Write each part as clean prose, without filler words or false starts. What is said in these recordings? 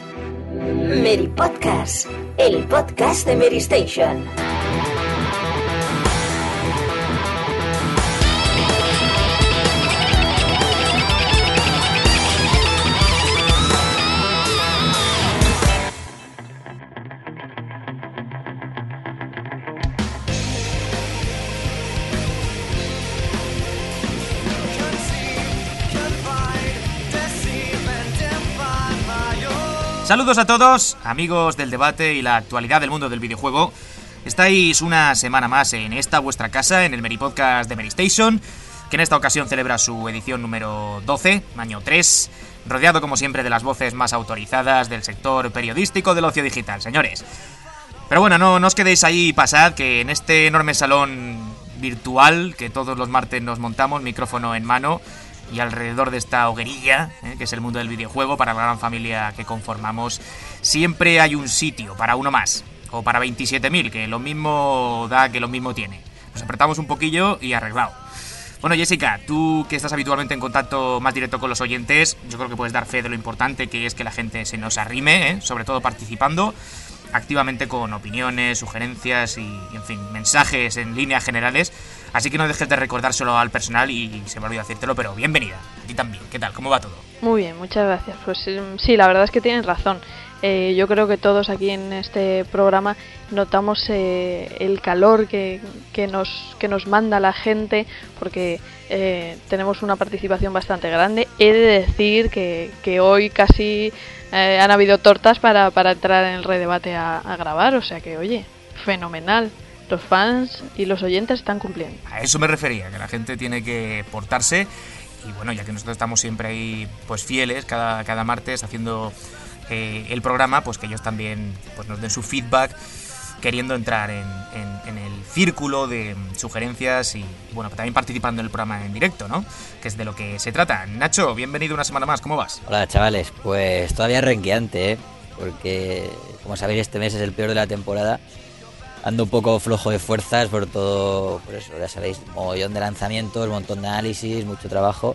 Mary Podcast, el podcast de Mary Station. Saludos a todos, amigos del debate y la actualidad del mundo del videojuego. Estáis una semana más en esta vuestra casa, en el Mary Podcast de Mary Station, que en esta ocasión celebra su edición número 12, año 3, rodeado como siempre de las voces más autorizadas del sector periodístico del ocio digital, señores. Pero bueno, no os quedéis ahí, pasad, que en este enorme salón virtual que todos los martes nos montamos, micrófono en mano, y alrededor de esta hoguerilla, que es el mundo del videojuego, para la gran familia que conformamos, siempre hay un sitio para uno más, o para 27.000, que lo mismo da que lo mismo tiene. Nos apretamos un poquillo y arreglado. Bueno, Jessica, tú que estás habitualmente en contacto más directo con los oyentes, yo creo que puedes dar fe de lo importante que es que la gente se nos arrime, sobre todo participando activamente con opiniones, sugerencias y, en fin, mensajes en líneas generales. Así que no dejes de recordárselo al personal y se me olvidó decírtelo, pero bienvenida. A ti también. ¿Qué tal? ¿Cómo va todo? Muy bien, muchas gracias. Pues sí, la verdad es que tienes razón. Yo creo que todos aquí en este programa notamos el calor que nos manda la gente, porque tenemos una participación bastante grande. He de decir que hoy casi han habido tortas para entrar en el redebate a grabar, o sea que, oye, fenomenal. Los fans y los oyentes están cumpliendo. A eso me refería, que la gente tiene que portarse. Y bueno, ya que nosotros estamos siempre ahí pues fieles cada martes haciendo el programa, pues que ellos también pues nos den su feedback, queriendo entrar en el círculo de sugerencias y bueno, también participando en el programa en directo, ¿no? Que es de lo que se trata. Nacho, bienvenido una semana más, ¿cómo vas? Hola chavales, pues todavía renqueante, porque como sabéis este mes es el peor de la temporada. Ando un poco flojo de fuerzas por todo, por eso, ya sabéis, mogollón de lanzamientos, un montón de análisis, mucho trabajo.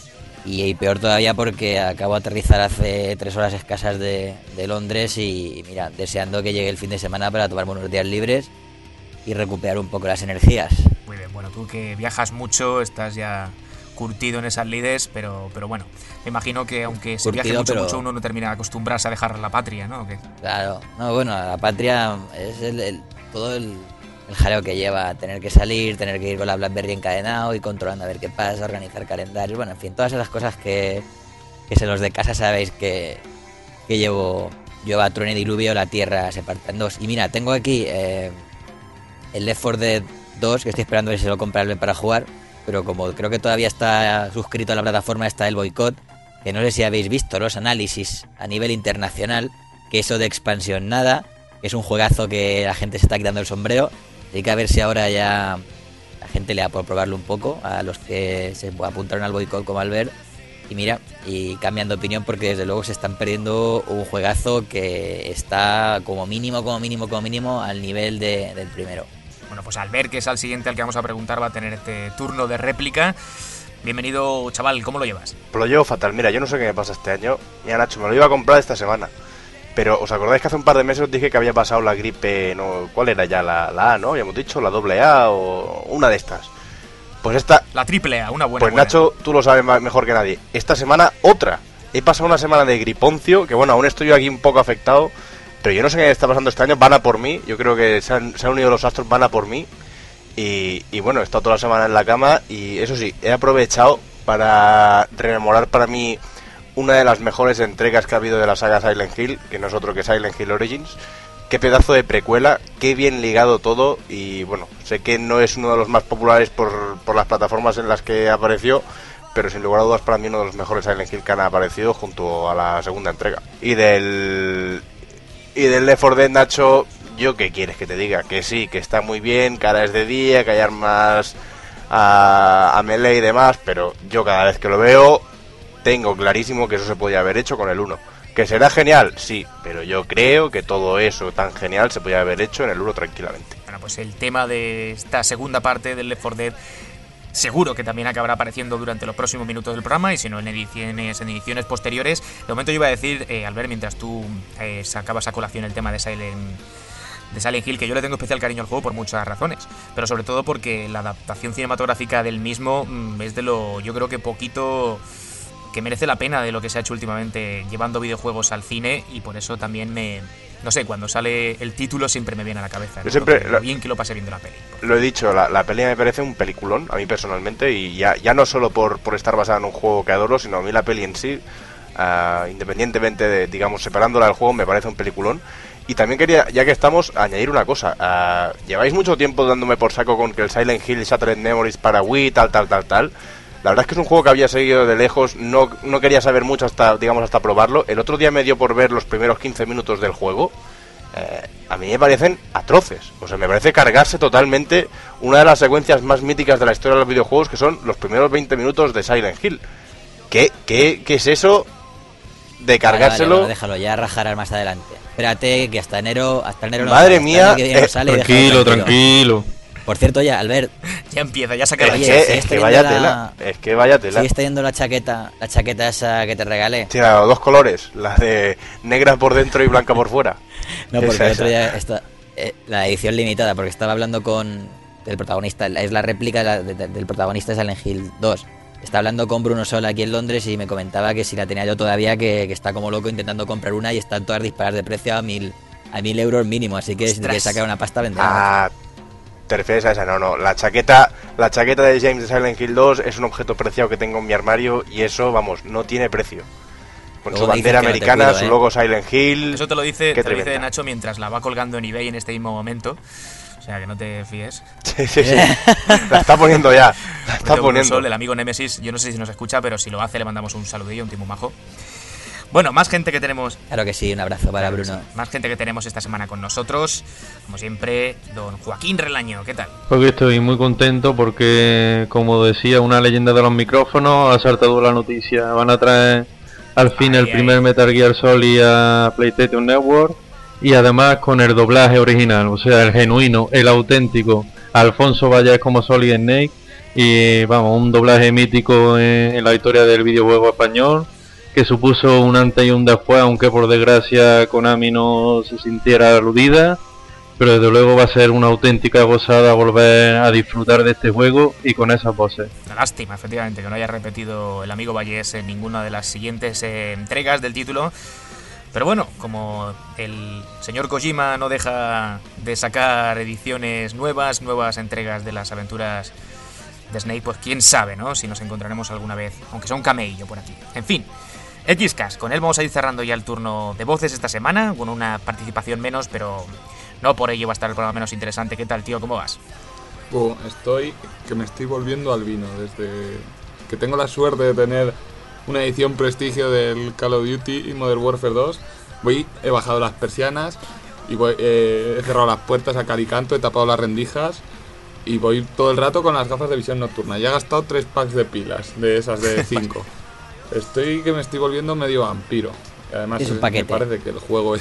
Y peor todavía porque acabo de aterrizar hace 3 horas escasas de Londres y mira, deseando que llegue el fin de semana para tomarme unos días libres y recuperar un poco las energías. Muy bien, bueno, tú que viajas mucho, estás ya curtido en esas lides, pero bueno, me imagino que aunque se viaje mucho, uno no termina de acostumbrarse a dejar la patria, ¿no? ¿Qué? Claro, no, bueno, la patria es todo el jaleo que lleva, tener que salir, tener que ir con la BlackBerry encadenado y controlando a ver qué pasa, organizar calendarios, bueno, en fin, todas esas cosas que se los de casa sabéis que llevo a trueno y diluvio, la tierra se parte en dos. Y mira, tengo aquí el Left 4 Dead 2, que estoy esperando a ver si lo comprarme para jugar, pero como creo que todavía está suscrito a la plataforma, está el boicot, que no sé si habéis visto los análisis a nivel internacional, que eso de expansión nada, que es un juegazo que la gente se está quitando el sombrero. Así que a ver si ahora ya la gente le da por probarlo un poco a los que se apuntaron al boicot como Albert. Y mira, y cambian de opinión porque desde luego se están perdiendo un juegazo que está como mínimo al nivel del primero. Bueno, pues Albert, que es al siguiente al que vamos a preguntar, va a tener este turno de réplica. Bienvenido, chaval, ¿cómo lo llevas? Pues lo llevo fatal. Mira, yo no sé qué me pasa este año. Mira, Nacho, me lo iba a comprar esta semana. Pero, ¿os acordáis que hace un par de meses os dije que había pasado la gripe? No, ¿cuál era ya? La A, ¿no? Habíamos dicho, la AA o una de estas. Pues esta... La AAA, una buena. Pues Nacho, tú lo sabes mejor que nadie. Esta semana, otra. He pasado una semana de griponcio, que bueno, aún estoy yo aquí un poco afectado. Pero yo no sé qué está pasando este año, van a por mí. Yo creo que se han unido los astros, van a por mí. Y bueno, he estado toda la semana en la cama. Y eso sí, he aprovechado para rememorar para mí una de las mejores entregas que ha habido de la saga Silent Hill, que no es otro que Silent Hill Origins. Qué pedazo de precuela, qué bien ligado todo. Y bueno, sé que no es uno de los más populares por las plataformas en las que apareció, pero sin lugar a dudas para mí uno de los mejores Silent Hill que han aparecido junto a la segunda entrega. Y del Left 4 Dead, Nacho, ¿yo qué quieres que te diga? Que sí, que está muy bien, que ahora es de día, que hay armas a melee y demás, pero yo cada vez que lo veo tengo clarísimo que eso se podía haber hecho con el 1. ¿Que será genial? Sí, pero yo creo que todo eso tan genial se podía haber hecho en el 1 tranquilamente. Bueno, pues el tema de esta segunda parte del Left 4 Dead seguro que también acabará apareciendo durante los próximos minutos del programa, y si no en ediciones posteriores. De momento yo iba a decir, Albert, mientras tú sacabas a colación el tema de Silent Hill, que yo le tengo especial cariño al juego por muchas razones, pero sobre todo porque la adaptación cinematográfica del mismo es de lo, yo creo que poquito que merece la pena de lo que se ha hecho últimamente llevando videojuegos al cine, y por eso también no sé, cuando sale el título siempre me viene a la cabeza, ¿no? Lo bien que lo pasé viendo la peli. Lo he dicho, la peli me parece un peliculón, a mí personalmente, y ya no solo por estar basada en un juego que adoro, sino a mí la peli en sí, independientemente de, digamos, separándola del juego, me parece un peliculón. Y también quería, ya que estamos, añadir una cosa. Lleváis mucho tiempo dándome por saco con que el Silent Hill Shattered Memories para Wii, tal. La verdad es que es un juego que había seguido de lejos, no quería saber mucho hasta probarlo. El otro día me dio por ver los primeros 15 minutos del juego. A mí me parecen atroces. O sea, me parece cargarse totalmente una de las secuencias más míticas de la historia de los videojuegos, que son los primeros 20 minutos de Silent Hill. ¿Qué es eso de cargárselo? Vale, déjalo, ya rajarás más adelante. Espérate, que hasta enero Madre mía, sale, tranquilo. Por cierto, ya, Albert. Ya empieza, ya saca es que vaya tela. ¿Sigues teniendo la chaqueta esa que te regalé? Sí, los dos colores, la de negra por dentro y blanca por fuera. No, porque el otro día la edición limitada, porque estaba hablando con el protagonista, es la réplica del protagonista de Silent Hill 2. Está hablando con Bruno Sol aquí en Londres y me comentaba que si la tenía yo todavía, que está como loco intentando comprar una, y están todas disparadas de precio a 1.000 euros mínimo, así que si te quieres sacar una pasta, vendrá. ¿Te refieres a esa? No, la chaqueta de James de Silent Hill 2 es un objeto preciado que tengo en mi armario, y eso, vamos, no tiene precio. Con su bandera americana, su logo Silent Hill. Eso te lo dice Nacho mientras la va colgando en eBay en este mismo momento. O sea, que no te fíes. Sí. La está poniendo ya. La está poniendo. Sol, el amigo Nemesis, yo no sé si nos escucha, pero si lo hace le mandamos un saludillo, un tipo majo. Bueno, más gente que tenemos. Claro que sí, un abrazo para Bruno. Sí. Más gente que tenemos esta semana con nosotros. Como siempre, don Joaquín Relaño, ¿qué tal? Porque estoy muy contento porque, como decía una leyenda de los micrófonos, ha saltado la noticia. Van a traer al fin el primer Metal Gear Solid a PlayStation Network, y además con el doblaje original, o sea, el genuino, el auténtico Alfonso Valles como Solid Snake, y vamos, un doblaje mítico en la historia del videojuego español, que supuso un antes y un después, aunque por desgracia Konami no se sintiera aludida, pero desde luego va a ser una auténtica gozada volver a disfrutar de este juego y con esas voces. Una lástima, efectivamente, que no haya repetido el amigo Vallés en ninguna de las siguientes entregas del título. Pero bueno, como el señor Kojima no deja de sacar ediciones nuevas entregas de las aventuras de Snake, pues quién sabe, ¿no? Si nos encontraremos alguna vez, aunque sea un cameillo por aquí. En fin, Xcast, con él vamos a ir cerrando ya el turno de voces esta semana, con una participación menos, pero no por ello va a estar el programa menos interesante. ¿Qué tal, tío? ¿Cómo vas? Que me estoy volviendo al vino, desde que tengo la suerte de tener una edición prestigio del Call of Duty y Modern Warfare 2. He bajado las persianas y he cerrado las puertas a cal y canto, he tapado las rendijas y voy todo el rato con las gafas de visión nocturna. Ya he gastado 3 packs de pilas, de esas de 5. Me estoy volviendo medio vampiro. Y además me parece que el juego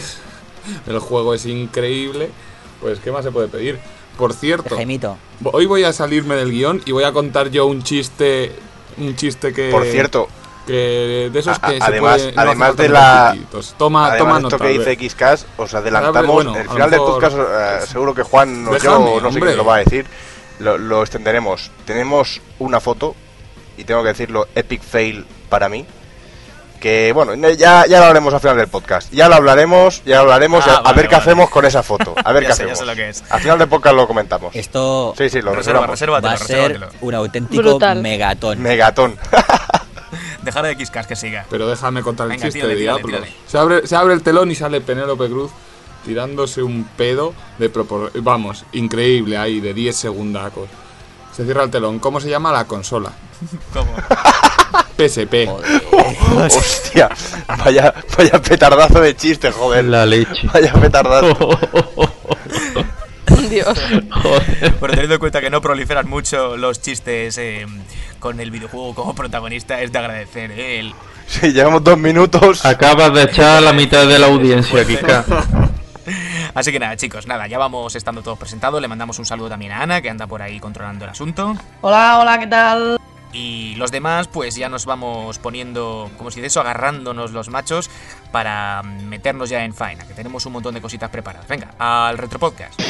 es increíble. Pues ¿qué más se puede pedir? Por cierto, hoy voy a salirme del guión y voy a contar yo un chiste que... Por cierto, que de esos que además de nota, esto que dice Xcast, os adelantamos, el final del podcast seguro que Juan no sé quién lo va a decir, lo extenderemos. Tenemos una foto, y tengo que decirlo, epic fail para mí, que bueno, ya lo hablaremos al final del podcast. Ya lo hablaremos a ver qué hacemos con esa foto. A ver qué hacemos. Ya sé lo que es. Al final del podcast lo comentamos. Esto sí, lo reservamos. Va a ser un auténtico brutal. megatón. Dejar de Xcast que siga. Pero déjame contar el chiste de Diablo. Tírale. Se abre el telón y sale Penélope Cruz tirándose un pedo vamos, increíble ahí, de 10 segundacos. Se cierra el telón. ¿Cómo se llama la consola? ¿Cómo? PSP. Hostia, vaya petardazo de chiste, joder. La leche. Vaya petardazo. Dios. Pero teniendo en cuenta que no proliferan mucho los chistes con el videojuego como protagonista, es de agradecer, Sí, llevamos 2 minutos. Acabas de echar a la mitad de la audiencia, Kika. Así que nada, chicos, ya vamos estando todos presentados. Le mandamos un saludo también a Ana, que anda por ahí controlando el asunto. Hola, ¿qué tal? Y los demás, pues ya nos vamos poniendo, como si de eso, agarrándonos los machos para meternos ya en faena, que tenemos un montón de cositas preparadas. Venga, al Retropodcast.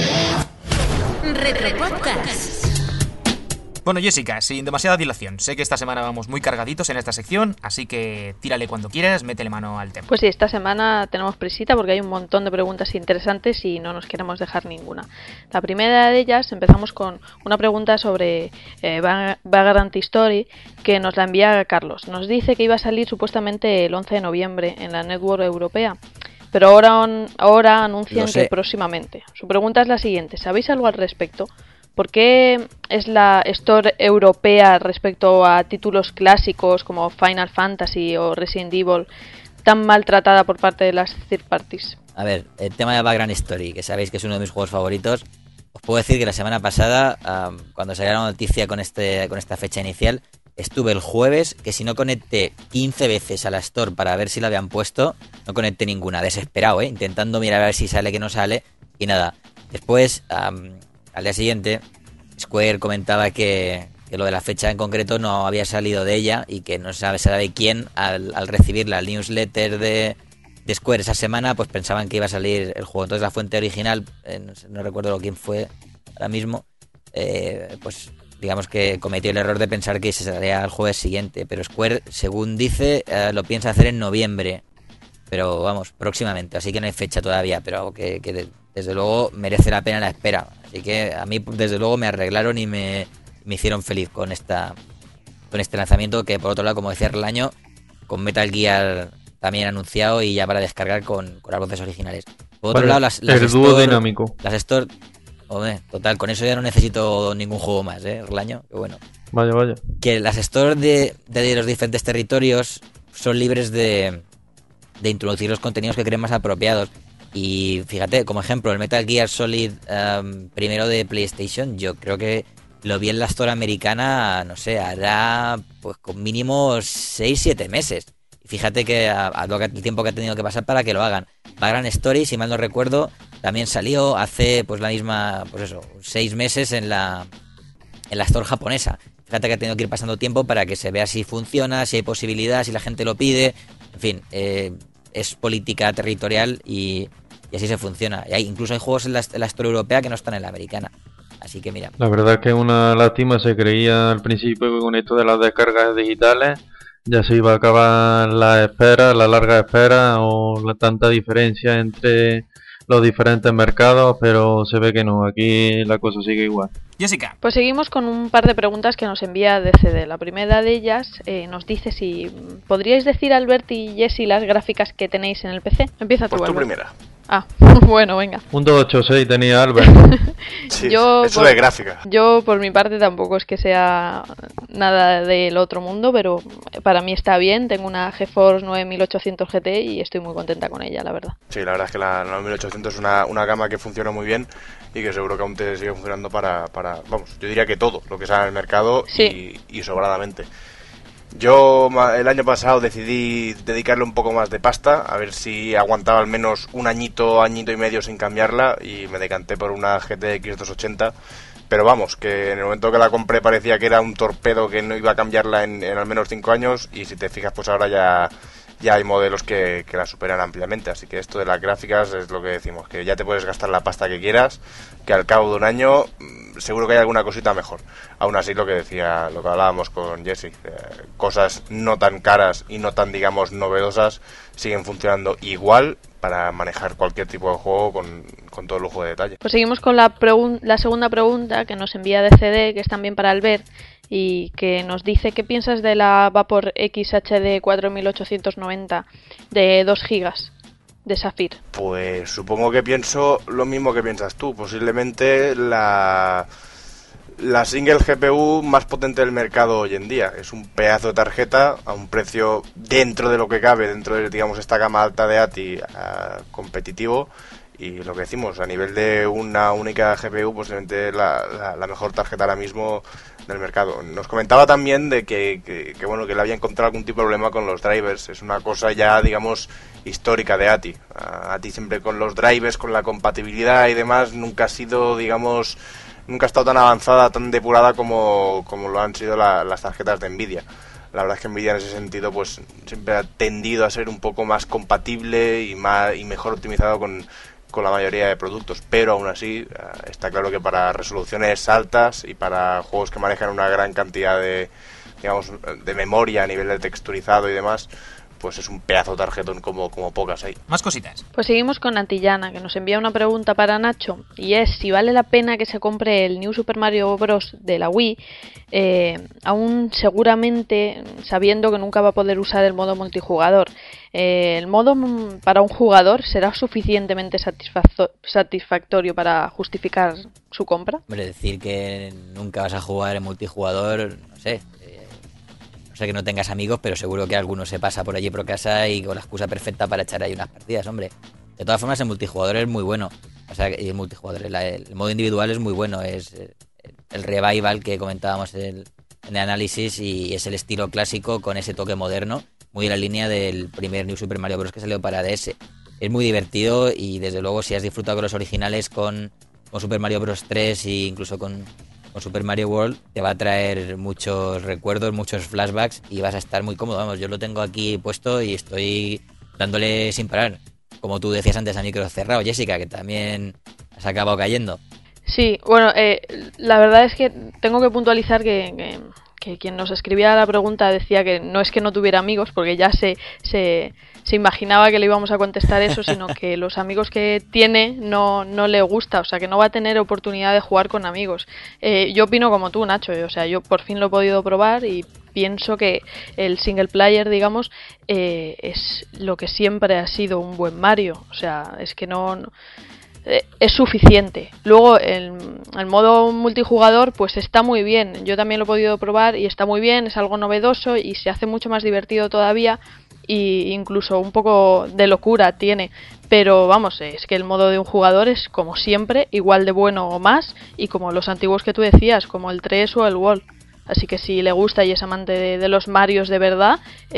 Retropodcast. Bueno, Jessica, sin demasiada dilación, sé que esta semana vamos muy cargaditos en esta sección, así que tírale cuando quieras, métele mano al tema. Pues sí, esta semana tenemos prisita porque hay un montón de preguntas interesantes y no nos queremos dejar ninguna. La primera de ellas, empezamos con una pregunta sobre Vagrant Story, que nos la envía Carlos. Nos dice que iba a salir supuestamente el 11 de noviembre en la Network Europea, pero ahora anuncian que próximamente. Su pregunta es la siguiente: ¿sabéis algo al respecto? ¿Por qué es la Store europea respecto a títulos clásicos como Final Fantasy o Resident Evil tan maltratada por parte de las third parties? A ver, el tema de Vagrant Story, que sabéis que es uno de mis juegos favoritos, os puedo decir que la semana pasada, cuando salió la noticia con esta fecha inicial, estuve el jueves que si no conecté 15 veces a la Store para ver si la habían puesto, no conecté ninguna, desesperado, intentando mirar a ver si sale, que no sale, y nada. Después, al día siguiente, Square comentaba que lo de la fecha en concreto no había salido de ella y que no sabe quién, al recibir la newsletter de Square esa semana, pues pensaban que iba a salir el juego. Entonces la fuente original, no recuerdo quién fue ahora mismo, pues digamos que cometió el error de pensar que se salía el jueves siguiente, pero Square, según dice, lo piensa hacer en noviembre, pero vamos, próximamente, así que no hay fecha todavía, pero que desde luego merece la pena la espera. Así que a mí desde luego me arreglaron y me hicieron feliz con este lanzamiento, que por otro lado, como decía Relaño, con Metal Gear también anunciado y ya para descargar con las voces originales. Por otro lado, las dúo dinámico. Las Store, total, con eso ya no necesito ningún juego más, Relaño, que bueno. Vaya. Que las Store de los diferentes territorios son libres de introducir los contenidos que creen más apropiados. Y fíjate, como ejemplo, el Metal Gear Solid primero de PlayStation, yo creo que lo vi en la Store americana, no sé, hará pues con mínimo 6-7 meses. Y fíjate que el tiempo que ha tenido que pasar para que lo hagan. Vagrant Story, si mal no recuerdo, también salió hace pues la misma, 6 meses en la Store japonesa. Fíjate que ha tenido que ir pasando tiempo para que se vea si funciona, si hay posibilidad, si la gente lo pide. En fin, es política territorial y así se funciona. Incluso hay juegos en la Store europea que no están en la americana. Así que mira. La verdad es que es una lástima. Se creía al principio que con esto de las descargas digitales ya se iba a acabar la larga espera o la tanta diferencia entre los diferentes mercados, pero se ve que no. Aquí la cosa sigue igual. Jessica. Pues seguimos con un par de preguntas que nos envía DCD. La primera de ellas nos dice si podríais decir, Albert y Jessy, las gráficas que tenéis en el PC. Empieza tú, Pues tú Albert. primera. Ah, bueno, venga. Un 286 tenía Albert. Sí, Yo, eso de gráfica. Yo, por mi parte, tampoco es que sea nada del otro mundo, pero para mí está bien. Tengo una GeForce 9800 GT y estoy muy contenta con ella, la verdad. Sí, la verdad es que la 9800 es una gama que funciona muy bien y que seguro que aún te sigue funcionando para vamos, yo diría que todo lo que sale en el mercado. Sí. y sobradamente. Yo el año pasado decidí dedicarle un poco más de pasta, a ver si aguantaba al menos un añito y medio sin cambiarla, y me decanté por una GTX 280, pero vamos, que en el momento que la compré parecía que era un torpedo que no iba a cambiarla en al menos 5 años, y si te fijas pues ahora ya hay modelos que la superan ampliamente, así que esto de las gráficas es lo que decimos, que ya te puedes gastar la pasta que quieras, que al cabo de un año seguro que hay alguna cosita mejor. Aún así, lo que hablábamos con Jesse, cosas no tan caras y no tan, digamos, novedosas siguen funcionando igual para manejar cualquier tipo de juego con todo lujo de detalle. Pues seguimos con la segunda pregunta que nos envía DCD, que es también para Albert, y que nos dice qué piensas de la Vapor X HD 4890 de 2 GB de Sapphire. Pues supongo que pienso lo mismo que piensas tú, posiblemente la single GPU más potente del mercado hoy en día. Es un pedazo de tarjeta a un precio dentro de lo que cabe, dentro de, digamos, esta gama alta de ATI competitivo, Y lo que decimos, a nivel de una única GPU, posiblemente la mejor tarjeta ahora mismo del mercado. Nos comentaba también de que bueno, que le había encontrado algún tipo de problema con los drivers. Es una cosa ya, digamos, histórica de ATI. ATI siempre con los drivers, con la compatibilidad y demás, nunca ha sido, digamos, nunca ha estado tan avanzada, tan depurada como lo han sido las tarjetas de Nvidia. La verdad es que Nvidia en ese sentido pues siempre ha tendido a ser un poco más compatible y mejor optimizado con la mayoría de productos, pero aún así está claro que para resoluciones altas y para juegos que manejan una gran cantidad de, digamos, de memoria a nivel de texturizado y demás, pues es un pedazo de tarjetón como pocas hay. Más cositas. Pues seguimos con Antillana, que nos envía una pregunta para Nacho, y es si vale la pena que se compre el New Super Mario Bros. De la Wii, aún seguramente sabiendo que nunca va a poder usar el modo multijugador. ¿El modo para un jugador será suficientemente satisfactorio para justificar su compra? Hombre, decir que nunca vas a jugar en multijugador, no sé. No sé que no tengas amigos, pero seguro que alguno se pasa por allí por casa y con la excusa perfecta para echar ahí unas partidas, hombre. De todas formas, el multijugador es muy bueno. O sea, el multijugador, el modo individual es muy bueno. Es el revival que comentábamos en el análisis y es el estilo clásico con ese toque moderno, muy en la línea del primer New Super Mario Bros. Que salió para DS. Es muy divertido y desde luego si has disfrutado con los originales, con Super Mario Bros. 3 e incluso con Super Mario World, te va a traer muchos recuerdos, muchos flashbacks y vas a estar muy cómodo. Vamos, yo lo tengo aquí puesto y estoy dándole sin parar. Como tú decías antes, a micro cerrado, Jessica, que también has acabado cayendo. Sí, bueno, la verdad es que tengo que puntualizar que quien nos escribía la pregunta decía que no es que no tuviera amigos, porque ya se imaginaba que le íbamos a contestar eso, sino que los amigos que tiene no le gusta, o sea que no va a tener oportunidad de jugar con amigos. Yo opino como tú, Nacho, o sea, yo por fin lo he podido probar y pienso que el single player, digamos, es lo que siempre ha sido un buen Mario, o sea, es que no es suficiente. Luego el modo multijugador pues está muy bien, yo también lo he podido probar y está muy bien, es algo novedoso y se hace mucho más divertido todavía y incluso un poco de locura tiene, pero vamos, es que el modo de un jugador es como siempre igual de bueno o más, y como los antiguos que tú decías, como el 3 o el World. Así que si le gusta y es amante de los Marios de verdad,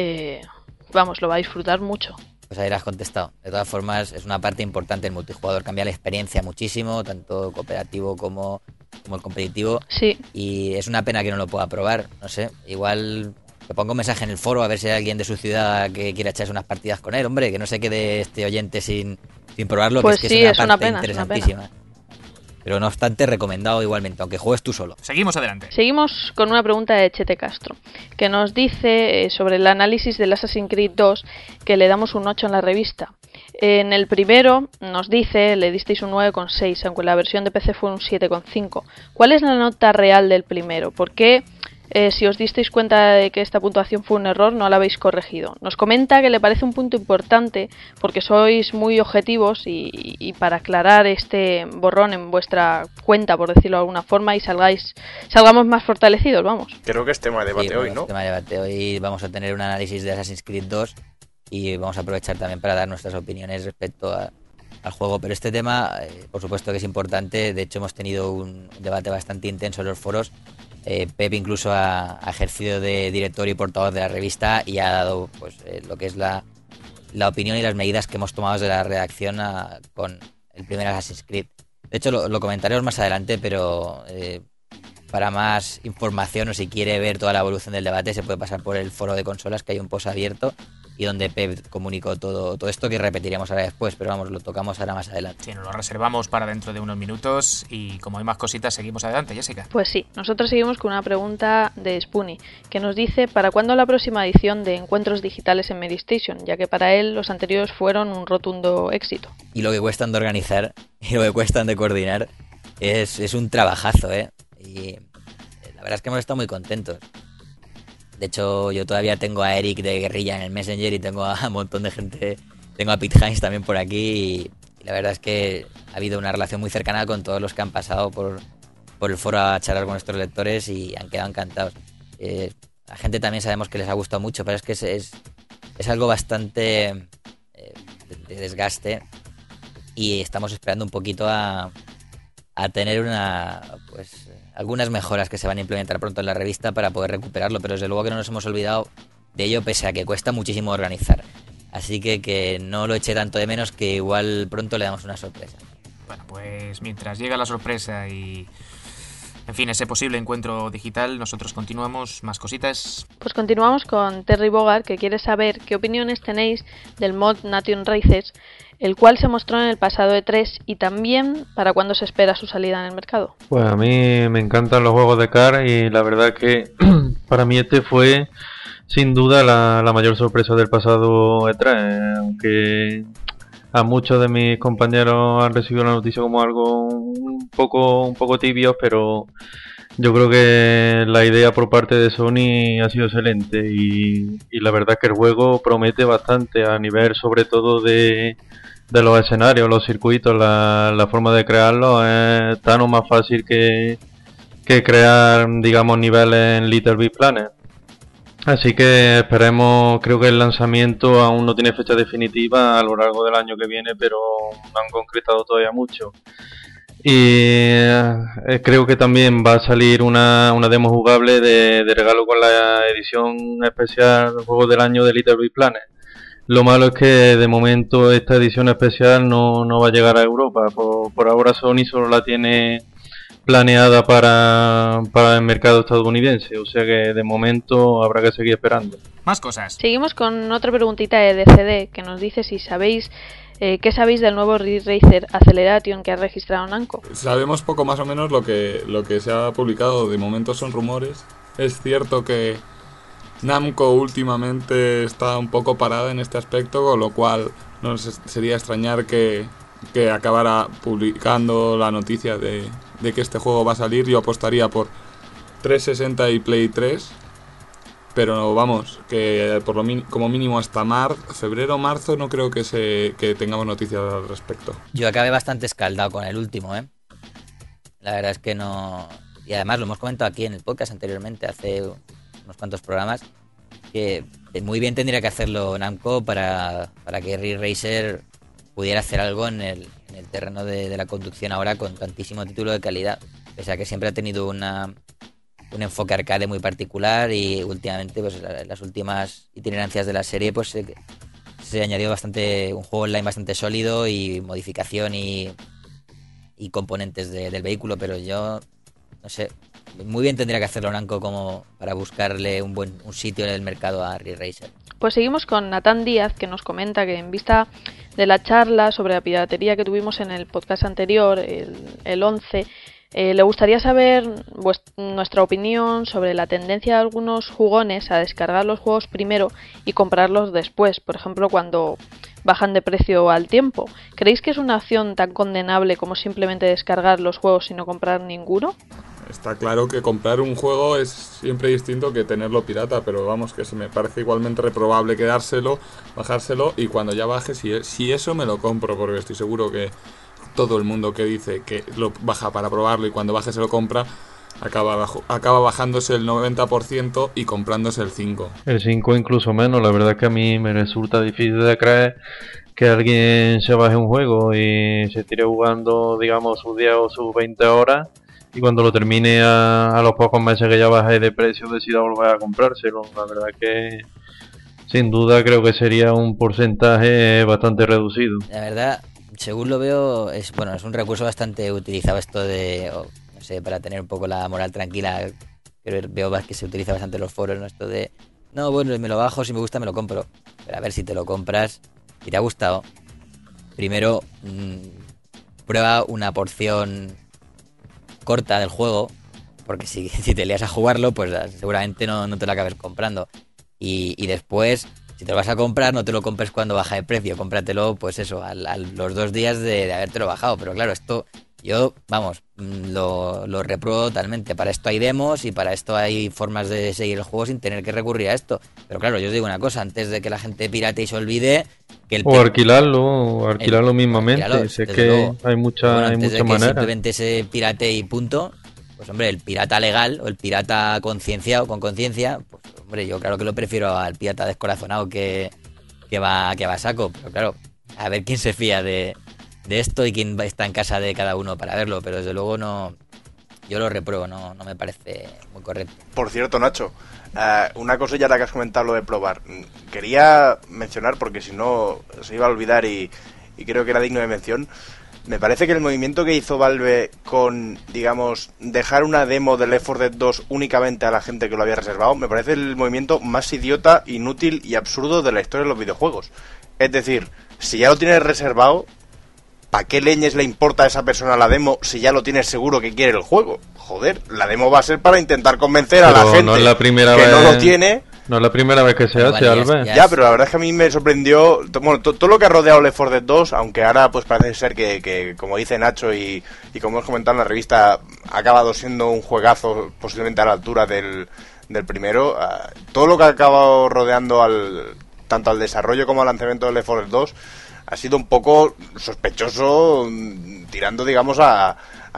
vamos, lo va a disfrutar mucho. Pues ahí lo has contestado. De todas formas, es una parte importante. El multijugador cambia la experiencia muchísimo, tanto cooperativo como el competitivo. Sí. Y es una pena que no lo pueda probar. No sé, igual le pongo un mensaje en el foro a ver si hay alguien de su ciudad que quiera echarse unas partidas con él. Hombre, que no se quede este oyente sin probarlo, pues que sí, es una parte pena, interesantísima. Pero no obstante, recomendado igualmente, aunque juegues tú solo. Seguimos adelante. Seguimos con una pregunta de Chete Castro, que nos dice sobre el análisis del Assassin's Creed 2, que le damos un 8 en la revista. En el primero nos dice, le disteis un 9,6, aunque la versión de PC fue un 7,5. ¿Cuál es la nota real del primero? ¿Por qué, si os disteis cuenta de que esta puntuación fue un error, no la habéis corregido? Nos comenta que le parece un punto importante porque sois muy objetivos y para aclarar este borrón en vuestra cuenta, por decirlo de alguna forma, y salgamos más fortalecidos, vamos. Creo que es tema de debate hoy, ¿no? Es tema de debate. Hoy vamos a tener un análisis de Assassin's Creed 2 y vamos a aprovechar también para dar nuestras opiniones respecto al juego. Pero este tema, por supuesto que es importante. De hecho, hemos tenido un debate bastante intenso en los foros. Pep incluso ha ejercido de director y portavoz de la revista y ha dado pues lo que es la opinión y las medidas que hemos tomado desde la redacción con el primer Assassin's Creed. De hecho, lo comentaremos más adelante, pero para más información o si quiere ver toda la evolución del debate se puede pasar por el foro de consolas, que hay un post abierto y donde Pep comunicó todo esto, que repetiremos ahora después, pero vamos, lo tocamos ahora más adelante. Sí, nos lo reservamos para dentro de unos minutos y como hay más cositas seguimos adelante, Jessica. Pues sí, nosotros seguimos con una pregunta de Spoonie, que nos dice ¿para cuándo la próxima edición de encuentros digitales en Medistation? Ya que para él los anteriores fueron un rotundo éxito. Y lo que cuestan de organizar y lo que cuestan de coordinar es un trabajazo, y la verdad es que hemos estado muy contentos. De hecho, yo todavía tengo a Eric de Guerrilla en el Messenger y tengo a un montón de gente. Tengo a Pete Hines también por aquí y la verdad es que ha habido una relación muy cercana con todos los que han pasado por el foro a charlar con nuestros lectores y han quedado encantados. La gente también sabemos que les ha gustado mucho, pero es que es algo bastante de desgaste y estamos esperando un poquito a tener pues algunas mejoras que se van a implementar pronto en la revista para poder recuperarlo, pero desde luego que no nos hemos olvidado de ello, pese a que cuesta muchísimo organizar. Así que no lo eche tanto de menos, que igual pronto le damos una sorpresa. Bueno, pues mientras llega la sorpresa y, en fin, ese posible encuentro digital, nosotros continuamos. Más cositas. Pues continuamos con Terry Bogard, que quiere saber qué opiniones tenéis del mod Nation Races, el cual se mostró en el pasado E3, y también para cuándo se espera su salida en el mercado. Pues a mí me encantan los juegos de car y la verdad que para mí este fue sin duda la mayor sorpresa del pasado E3, aunque a muchos de mis compañeros han recibido la noticia como algo un poco tibio, pero yo creo que la idea por parte de Sony ha sido excelente y la verdad es que el juego promete bastante a nivel sobre todo de los escenarios, los circuitos, la forma de crearlos es tan o más fácil que crear, digamos, niveles en Little Big Planet. Así que esperemos, creo que el lanzamiento aún no tiene fecha definitiva a lo largo del año que viene, pero no han concretado todavía mucho. Y creo que también va a salir una demo jugable de regalo con la edición especial del juego del año de Little Big Planet. Lo malo es que de momento esta edición especial no va a llegar a Europa. Por ahora Sony solo la tiene planeada para el mercado estadounidense, o sea que de momento habrá que seguir esperando. Más cosas. Seguimos con otra preguntita de DCD, que nos dice si sabéis qué sabéis del nuevo Ridge Racer Acceleration que ha registrado Namco. Sabemos poco más o menos lo que se ha publicado. De momento son rumores. Es cierto que Namco últimamente está un poco parada en este aspecto, con lo cual no sería extrañar que acabara publicando la noticia de que este juego va a salir. Yo apostaría por 360 y Play 3, pero vamos, que como mínimo hasta febrero o marzo no creo que tengamos noticias al respecto. Yo acabé bastante escaldado con el último, La verdad es que no... Y además lo hemos comentado aquí en el podcast anteriormente, hace unos cuantos programas, que muy bien tendría que hacerlo Namco para que Ridge Racer pudiera hacer algo en el terreno de la conducción ahora con tantísimo título de calidad, pese a que siempre ha tenido un enfoque arcade muy particular, y últimamente pues las últimas itinerancias de la serie pues se ha añadido un juego online bastante sólido y modificación y componentes del vehículo, pero yo no sé, muy bien tendría que hacerlo Namco como para buscarle un sitio en el mercado a Ridge Racer. Pues seguimos con Natán Díaz, que nos comenta que en vista de la charla sobre la piratería que tuvimos en el podcast anterior, el 11, le gustaría saber nuestra opinión sobre la tendencia de algunos jugones a descargar los juegos primero y comprarlos después, por ejemplo cuando bajan de precio al tiempo. ¿Creéis que es una acción tan condenable como simplemente descargar los juegos y no comprar ninguno? Está claro que comprar un juego es siempre distinto que tenerlo pirata, pero vamos, que se me parece igualmente reprobable quedárselo, bajárselo y cuando ya baje, si eso me lo compro, porque estoy seguro que todo el mundo que dice que lo baja para probarlo y cuando baje se lo compra, acaba bajándose el 90% y comprándose el 5%. El 5 incluso menos. La verdad es que a mí me resulta difícil de creer que alguien se baje un juego y se tire jugando, digamos, sus 10 o sus 20 horas, y cuando lo termine a los pocos meses que ya baje de precio decida volver a comprárselo. La verdad es que sin duda creo que sería un porcentaje bastante reducido. La verdad, según lo veo, es un recurso bastante utilizado esto de, no sé, para tener un poco la moral tranquila. Pero veo que se utiliza bastante en los foros, ¿no? Esto de, no, bueno, me lo bajo, si me gusta me lo compro. Pero a ver, si te lo compras y te ha gustado, primero prueba una porción corta del juego, porque si te lías a jugarlo, pues seguramente no te lo acabes comprando. Y después, si te lo vas a comprar, no te lo compres cuando baja de precio, cómpratelo, pues eso, a los 2 días de habértelo bajado. Pero claro, esto yo, lo repruebo totalmente. Para esto hay demos y para esto hay formas de seguir el juego sin tener que recurrir a esto. Pero claro, yo os digo una cosa, antes de que la gente pirate y se olvide, que o alquilarlo mismamente. Sé que luego, hay muchas maneras. Simplemente se pirate y punto. Pues hombre, el pirata legal o el pirata concienciado, con conciencia, pues hombre, yo claro que lo prefiero al pirata descorazonado que va a saco. Pero claro, a ver quién se fía de esto y quién está en casa de cada uno para verlo, pero desde luego no, yo lo repruebo, no me parece muy correcto. Por cierto, Nacho, una cosa ya que has comentado lo de probar, quería mencionar, porque si no se iba a olvidar y creo que era digno de mención. Me parece que el movimiento que hizo Valve con, digamos, dejar una demo del Left 4 Dead 2 únicamente a la gente que lo había reservado, me parece el movimiento más idiota, inútil y absurdo de la historia de los videojuegos. Es decir, si ya lo tienes reservado, ¿para qué leñes le importa a esa persona la demo si ya lo tienes seguro que quiere el juego? Joder, la demo va a ser para intentar convencer a la gente no es la primera que vez, no lo tiene. No es la primera vez que se hace, Albert. Ya, pero la verdad es que a mí me sorprendió, bueno, todo lo que ha rodeado Left 4 Dead 2, aunque ahora pues parece ser que como dice Nacho y como hemos comentado en la revista, ha acabado siendo un juegazo posiblemente a la altura del primero. Todo lo que ha acabado rodeando tanto al desarrollo como al lanzamiento de Left 4 Dead 2 ha sido un poco sospechoso, tirando, digamos, a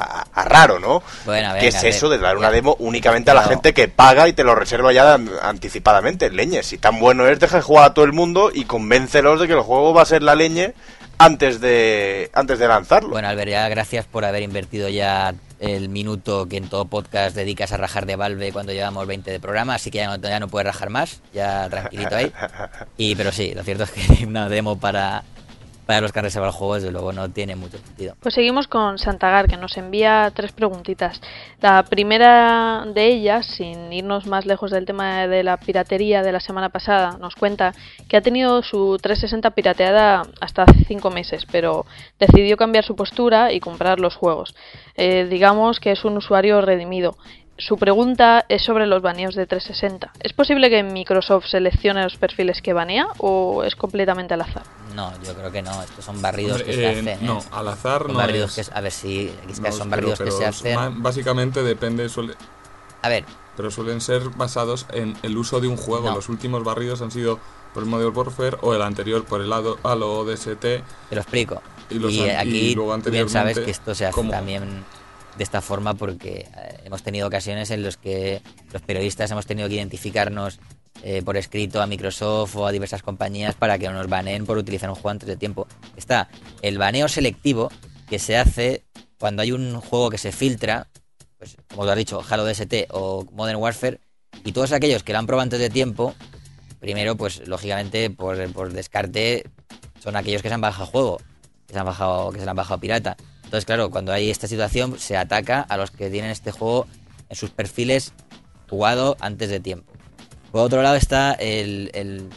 raro, ¿no? Bueno, venga, ¿qué es eso de dar una ya, demo únicamente a la gente que paga y te lo reserva ya anticipadamente? Leñe, si tan bueno es, deja de jugar a todo el mundo y convéncelos de que el juego va a ser la leñe antes de lanzarlo. Bueno, Albert, ya gracias por haber invertido ya el minuto que en todo podcast dedicas a rajar de Valve cuando llevamos 20 de programa, así que ya no puedes rajar más, ya tranquilito ahí. Pero sí, lo cierto es que una demo para los que han reservado el juego, desde luego, no tiene mucho sentido. Pues seguimos con Santagar, que nos envía 3 preguntitas. La primera de ellas, sin irnos más lejos del tema de la piratería de la semana pasada, nos cuenta que ha tenido su 360 pirateada hasta hace 5 meses, pero decidió cambiar su postura y comprar los juegos. Digamos que es un usuario redimido. Su pregunta es sobre los baneos de 360. ¿Es posible que Microsoft seleccione los perfiles que banea o es completamente al azar? No, yo creo que no. Estos son barridos que se hacen. No, al azar son no barridos es. A ver si No, son barridos que se hacen. Básicamente depende. A ver. Pero suelen ser basados en el uso de un juego. No. Los últimos barridos han sido por el Modern Warfare o el anterior por el Halo ODST. Te lo explico. Y aquí luego tú bien sabes que esto se hace ¿cómo? también de esta forma porque hemos tenido ocasiones en las que los periodistas hemos tenido que identificarnos por escrito a Microsoft o a diversas compañías para que no nos baneen por utilizar un juego antes de tiempo. Está el baneo selectivo que se hace cuando hay un juego que se filtra, pues como tú has dicho, Halo DST o Modern Warfare, y todos aquellos que lo han probado antes de tiempo, primero, pues lógicamente por descarte son aquellos que se han bajado juego, que se lo han bajado pirata. Entonces, claro, cuando hay esta situación se ataca a los que tienen este juego en sus perfiles jugado antes de tiempo. Por otro lado está el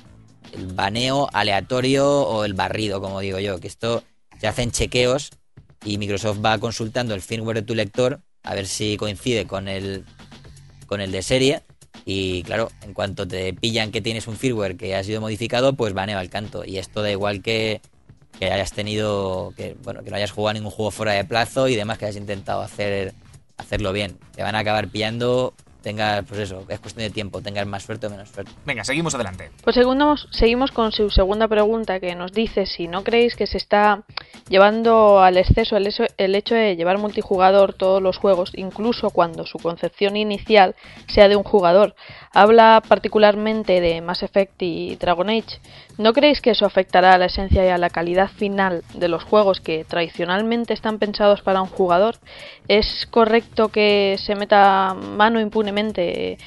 baneo aleatorio o el barrido, como digo yo, que esto se hacen chequeos y Microsoft va consultando el firmware de tu lector a ver si coincide con el de serie y claro, en cuanto te pillan que tienes un firmware que ha sido modificado, pues baneo al canto. Y esto da igual que hayas tenido, que no hayas jugado ningún juego fuera de plazo y demás, que hayas intentado hacerlo bien. Te van a acabar pillando, pues eso, es cuestión de tiempo, tengas más suerte o menos suerte. Venga, seguimos adelante. Pues seguimos con su segunda pregunta, que nos dice si no creéis que se está llevando al exceso el hecho de llevar multijugador todos los juegos, incluso cuando su concepción inicial sea de un jugador. Habla particularmente de Mass Effect y Dragon Age. ¿No creéis que eso afectará a la esencia y a la calidad final de los juegos que tradicionalmente están pensados para un jugador? ¿Es correcto que se meta mano impunemente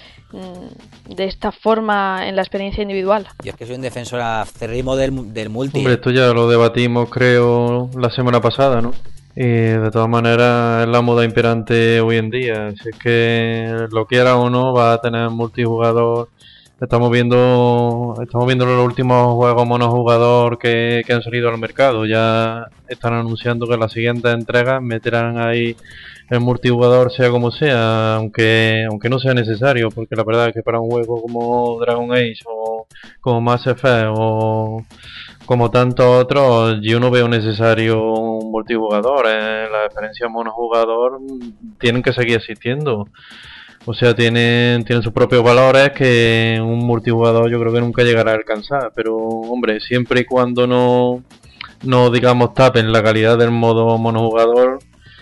de esta forma en la experiencia individual? Yo es que soy un defensor acérrimo del multi. Hombre, esto ya lo debatimos, creo, la semana pasada, ¿no? Y de todas maneras es la moda imperante hoy en día. Si es que lo quiera o no, va a tener multijugador. Estamos viendo los últimos juegos monojugador que han salido al mercado. Ya están anunciando que las siguientes entregas meterán ahí el multijugador sea como sea, aunque no sea necesario, porque la verdad es que para un juego como Dragon Age o como Mass Effect o como tantos otros, yo no veo necesario un multijugador. La experiencia monojugador tienen que seguir existiendo. O sea, tienen sus propios valores que un multijugador yo creo que nunca llegará a alcanzar. Pero, hombre, siempre y cuando no digamos tapen la calidad del modo monojugador,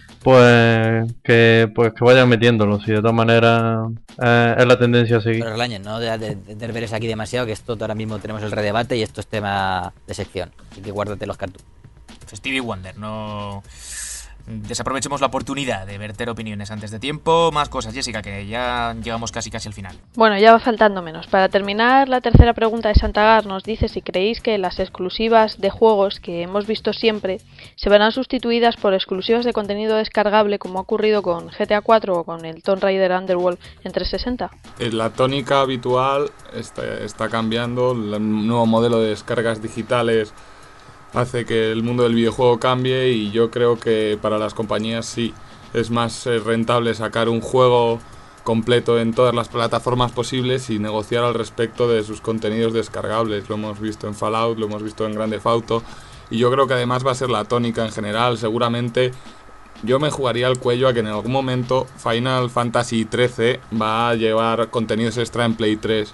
pues que vayan metiéndolo. Si de todas maneras es la tendencia a seguir. Pero Relañez, no veres aquí demasiado, que esto ahora mismo tenemos el redebate y esto es tema de sección. Así que guárdate los cartuchos. Stevie Wonder. No desaprovechemos la oportunidad de verter opiniones antes de tiempo. Más cosas, Jessica, que ya llegamos casi al final. Bueno, ya va faltando menos. Para terminar, la tercera pregunta de Santagar nos dice si creéis que las exclusivas de juegos que hemos visto siempre se verán sustituidas por exclusivas de contenido descargable, como ha ocurrido con GTA 4 o con el Tomb Raider Underworld en 360. La tónica habitual está cambiando. El nuevo modelo de descargas digitales hace que el mundo del videojuego cambie, y yo creo que para las compañías sí es más rentable sacar un juego completo en todas las plataformas posibles y negociar al respecto de sus contenidos descargables. Lo hemos visto en Fallout, lo hemos visto en Grand Theft Auto, y yo creo que además va a ser la tónica en general. Seguramente yo me jugaría el cuello a que en algún momento Final Fantasy XIII va a llevar contenidos extra en Play 3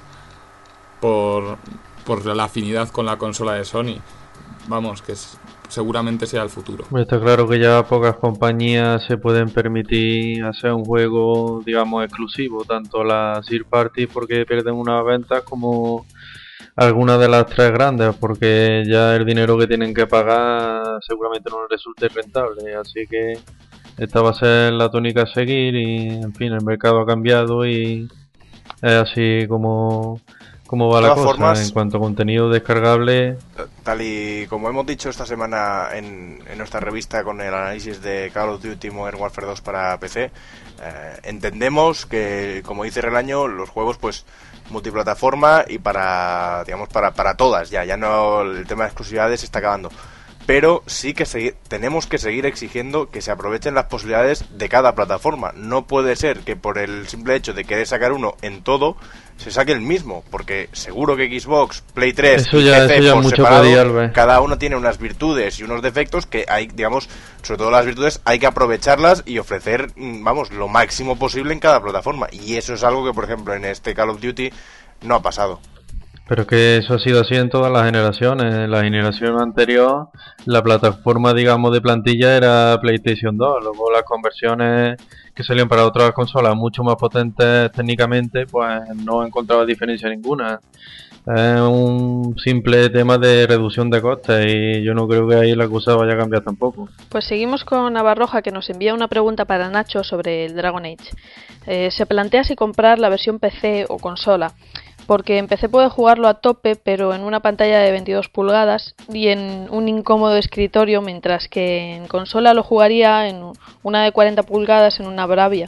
por la afinidad con la consola de Sony. Vamos, que seguramente sea el futuro. Está claro que ya pocas compañías se pueden permitir hacer un juego, digamos, exclusivo, tanto las third party porque pierden unas ventas, como algunas de las tres grandes, porque ya el dinero que tienen que pagar seguramente no les resulte rentable. Así que esta va a ser la tónica a seguir, y en fin, el mercado ha cambiado y es así como va la cosa. Formas, en cuanto a contenido descargable, tal y como hemos dicho esta semana en nuestra revista con el análisis de Call of Duty Modern Warfare 2 para PC, entendemos que, como dice Relaño, los juegos pues multiplataforma y para todas, ya no, el tema de exclusividades se está acabando. Pero sí que tenemos que seguir exigiendo que se aprovechen las posibilidades de cada plataforma. No puede ser que por el simple hecho de querer sacar uno en todo, se saque el mismo, porque seguro que Xbox, Play 3 y PC por separado, cada uno tiene unas virtudes y unos defectos que hay, digamos, sobre todo las virtudes, hay que aprovecharlas y ofrecer, lo máximo posible en cada plataforma. Y eso es algo que, por ejemplo, en este Call of Duty no ha pasado. Pero es que eso ha sido así en todas las generaciones. En la generación anterior, la plataforma, digamos, de plantilla era PlayStation 2. Luego las conversiones que salían para otras consolas mucho más potentes técnicamente, pues no encontraba diferencia ninguna. Es un simple tema de reducción de costes, y yo no creo que ahí la cosa vaya a cambiar tampoco. Pues seguimos con Navarroja, que nos envía una pregunta para Nacho sobre el Dragon Age. Se plantea si comprar la versión PC o consola, porque en PC puede jugarlo a tope, pero en una pantalla de 22 pulgadas y en un incómodo escritorio, mientras que en consola lo jugaría en una de 40 pulgadas en una Bravia.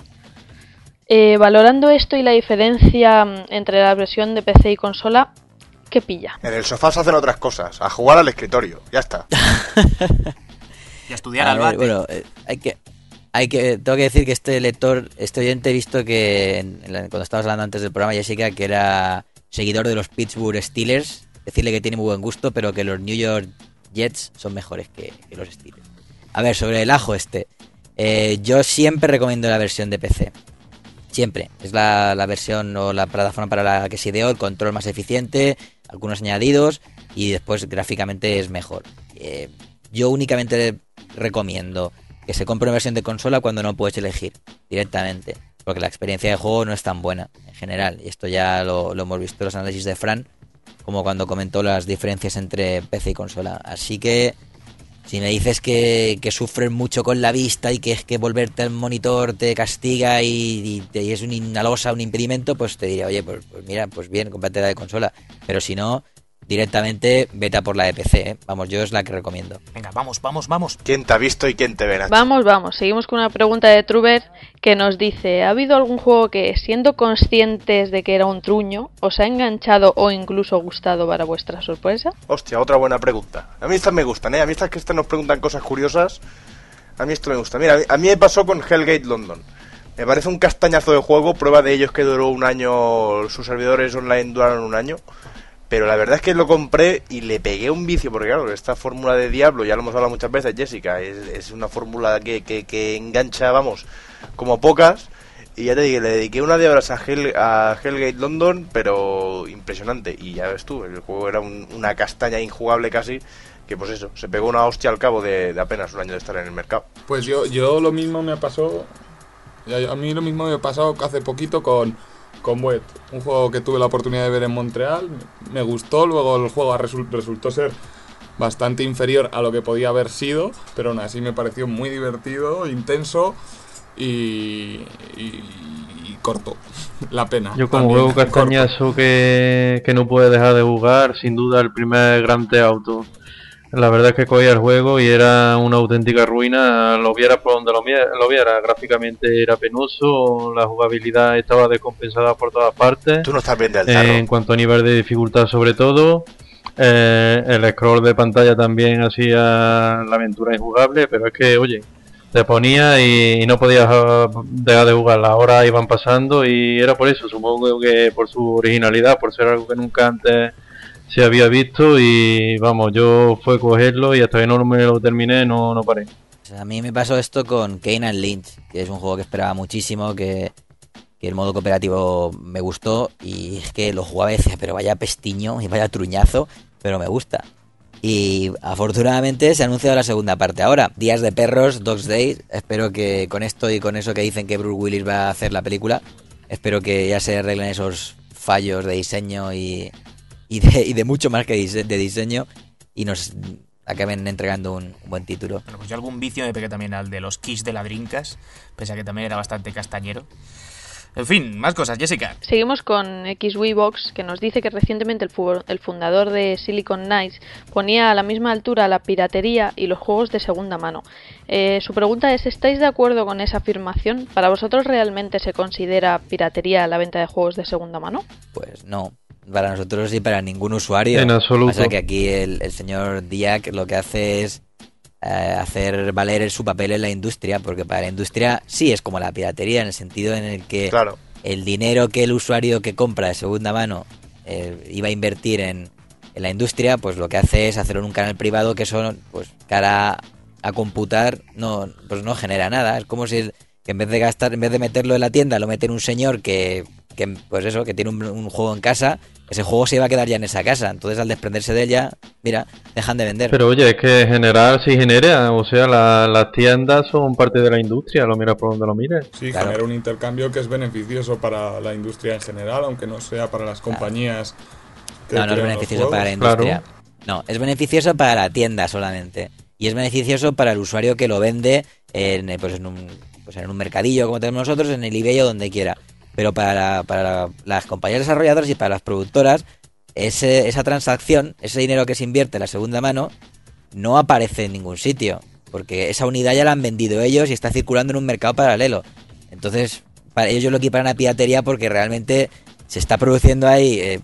Valorando esto y la diferencia entre la versión de PC y consola, ¿qué pilla? En el sofá se hacen otras cosas, a jugar al escritorio, ya está. Y a estudiar al bate. Bueno, tengo que decir que este oyente, he visto que cuando estabas hablando antes del programa, Jessica, que era seguidor de los Pittsburgh Steelers, decirle que tiene muy buen gusto, pero que los New York Jets son mejores que los Steelers. A ver, sobre el ajo yo siempre recomiendo la versión de PC. Siempre. Es la versión o la plataforma para la que se ideó, el control más eficiente, algunos añadidos, y después gráficamente es mejor. Yo únicamente recomiendo que se compre una versión de consola cuando no puedes elegir directamente, porque la experiencia de juego no es tan buena en general, y esto ya lo hemos visto en los análisis de Fran, como cuando comentó las diferencias entre PC y consola. Así que si me dices que sufres mucho con la vista y que es que volverte al monitor te castiga y es una losa, un impedimento, pues te diría, oye, pues mira, pues bien, cómprate la de consola, pero si no, directamente vete a por la de PC, Vamos, yo es la que recomiendo. Venga, vamos. ¿Quién te ha visto y quién te ve, Nacho? Vamos. Seguimos con una pregunta de Truber, que nos dice: ¿ha habido algún juego que, siendo conscientes de que era un truño, os ha enganchado o incluso gustado para vuestra sorpresa? Hostia, otra buena pregunta. A mí estas me gustan, A mí estas que nos preguntan cosas curiosas, a mí esto me gusta. Mira, a mí me pasó con Hellgate London. Me parece un castañazo de juego, prueba de ello es que duró un año, sus servidores online duraron un año. Pero la verdad es que lo compré y le pegué un vicio, porque claro, esta fórmula de Diablo, ya lo hemos hablado muchas veces, Jessica, es una fórmula que engancha, como pocas. Y ya te digo, le dediqué una de horas a Hellgate London, pero impresionante. Y ya ves tú, el juego era una castaña injugable casi, que pues eso, se pegó una hostia al cabo de apenas un año de estar en el mercado. Pues yo lo mismo me pasó, a mí lo mismo me pasó hace poquito con Wet, un juego que tuve la oportunidad de ver en Montreal, me gustó, luego el juego resultó ser bastante inferior a lo que podía haber sido, pero aún así me pareció muy divertido, intenso y corto. La pena. Yo como también, veo castañazo que no puede dejar de jugar, sin duda el primer Grand Theft Auto. La verdad es que cogía el juego y era una auténtica ruina, lo viera por donde lo viera. Gráficamente era penoso, la jugabilidad estaba descompensada por todas partes. Tú no estás bien del tarro. En cuanto a nivel de dificultad sobre todo. El scroll de pantalla también hacía la aventura injugable, pero es que, oye, te ponía y no podías dejar de jugar. Las horas iban pasando y era por eso, supongo que por su originalidad, por ser algo que nunca antes se había visto. Y vamos, yo fue cogerlo y hasta que no me lo terminé no paré. A mí me pasó esto con Kane and Lynch, que es un juego que esperaba muchísimo, que el modo cooperativo me gustó, y es que lo jugaba y decía, pero vaya pestiño y vaya truñazo, pero me gusta. Y afortunadamente se ha anunciado la segunda parte ahora, Días de Perros, Dogs Days. Espero que con esto y con eso que dicen que Bruce Willis va a hacer la película, espero que ya se arreglen esos fallos de diseño y de mucho más que de diseño, y nos acaben entregando un buen título. Bueno, pues yo algún vicio me pegué también al de los Kiss de la Dreamcast, pese a que también era bastante castañero. En fin, más cosas, Jessica. Seguimos con XWebox, que nos dice que recientemente el fundador de Silicon Knights ponía a la misma altura la piratería y los juegos de segunda mano. Su pregunta es, ¿estáis de acuerdo con esa afirmación? ¿Para vosotros realmente se considera piratería la venta de juegos de segunda mano? Pues no, para nosotros y para ningún usuario. En absoluto. O sea que aquí el señor Diak lo que hace es hacer valer su papel en la industria, porque para la industria sí es como la piratería, en el sentido en el que Claro. el dinero que el usuario que compra de segunda mano iba a invertir en la industria, pues lo que hace es hacerlo en un canal privado, que eso, pues cara a computar, no genera nada. Es como si que en vez de meterlo en la tienda, lo mete en un señor que pues eso, que tiene un juego en casa. Ese juego se iba a quedar ya en esa casa, entonces al desprenderse de ella, mira, dejan de vender. Pero oye, es que en general sí genera, o sea, las tiendas son parte de la industria, lo miras por donde lo mires. Sí, Claro. genera un intercambio que es beneficioso para la industria en general, aunque no sea para las compañías que No es crean los beneficioso para la juegos. industria. No, es beneficioso para la tienda solamente. Y es beneficioso para el usuario que lo vende en un mercadillo como tenemos nosotros, en el eBay o donde quiera. Pero para las compañías desarrolladoras y para las productoras, esa transacción, ese dinero que se invierte en la segunda mano, no aparece en ningún sitio, porque esa unidad ya la han vendido ellos y está circulando en un mercado paralelo. Entonces, para ellos lo equiparan a piratería, porque realmente se está produciendo ahí,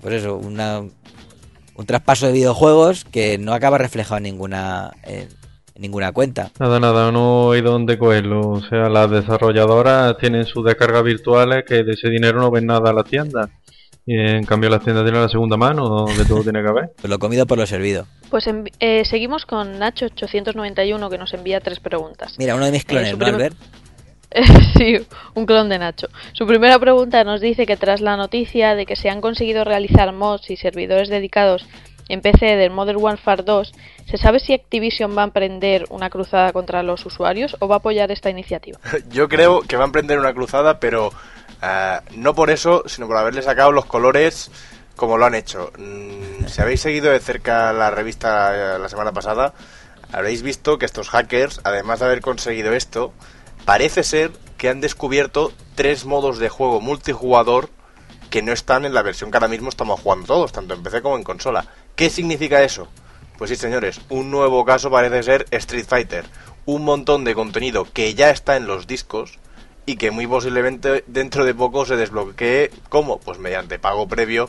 un traspaso de videojuegos que no acaba reflejado en ninguna cuenta. Nada, no hay dónde cogerlo. O sea, las desarrolladoras tienen sus descargas virtuales, que de ese dinero no ven nada a las tiendas. Y en cambio las tiendas tienen la segunda mano, donde todo tiene que haber. Pues lo comido por lo servido. Pues seguimos con Nacho891, que nos envía 3 preguntas. Mira, uno de mis clones, su ¿no, Albert? Sí, un clon de Nacho. Su primera pregunta nos dice que tras la noticia de que se han conseguido realizar mods y servidores dedicados en PC del Modern Warfare 2, ¿se sabe si Activision va a emprender una cruzada contra los usuarios o va a apoyar esta iniciativa? Yo creo que va a emprender una cruzada, pero no por eso, sino por haberle sacado los colores como lo han hecho. Si habéis seguido de cerca la revista la semana pasada, habréis visto que estos hackers, además de haber conseguido esto, parece ser que han descubierto 3 modos de juego multijugador que no están en la versión que ahora mismo estamos jugando todos, tanto en PC como en consola. ¿Qué significa eso? Pues sí, señores, un nuevo caso parece ser Street Fighter. Un montón de contenido que ya está en los discos y que muy posiblemente dentro de poco se desbloquee. ¿Cómo? Pues mediante pago previo,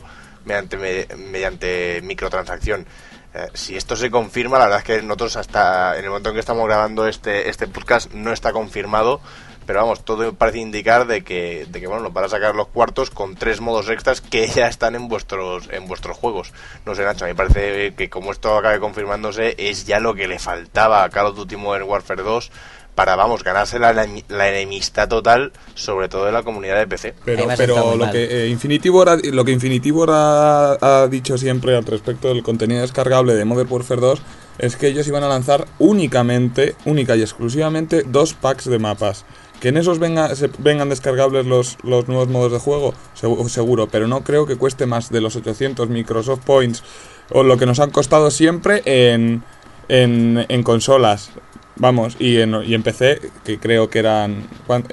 mediante microtransacción. Si esto se confirma, la verdad es que nosotros hasta en el momento en que estamos grabando este podcast no está confirmado, pero vamos, todo parece indicar de que bueno, nos van a sacar los cuartos con 3 modos extras que ya están en vuestros juegos. No sé, Nacho, a mí me parece que como esto acabe confirmándose, es ya lo que le faltaba a Call of Duty Modern Warfare 2 para, vamos, ganarse la enemistad total, sobre todo de la comunidad de PC. Pero lo que Infinity Ward ha dicho siempre al respecto del contenido descargable de Modern Warfare 2 es que ellos iban a lanzar única y exclusivamente 2 packs de mapas. Que en esos vengan descargables los nuevos modos de juego, seguro, pero no creo que cueste más de los 800 Microsoft Points o lo que nos han costado siempre en en consolas. Vamos, y en PC, que creo que eran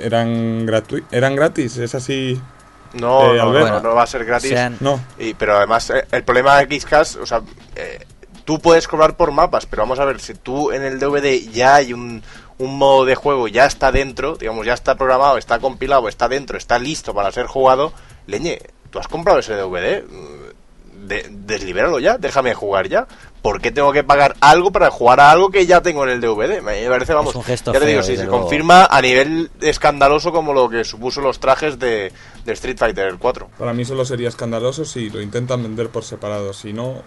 gratis, es así. No, Albert. no va a ser gratis. No. Pero además, el problema de XCast, o sea, tú puedes cobrar por mapas, pero vamos a ver, si tú en el DVD ya hay un modo de juego, ya está dentro, digamos, ya está programado, está compilado, está dentro, está listo para ser jugado, leñe, tú has comprado ese DVD, deslibéralo ya, déjame jugar ya. ¿Por qué tengo que pagar algo para jugar a algo que ya tengo en el DVD? Me parece, vamos, es un gesto ya te digo, feo, si se luego confirma a nivel escandaloso como lo que supuso los trajes de Street Fighter 4. Para mí solo sería escandaloso si lo intentan vender por separado. Si no,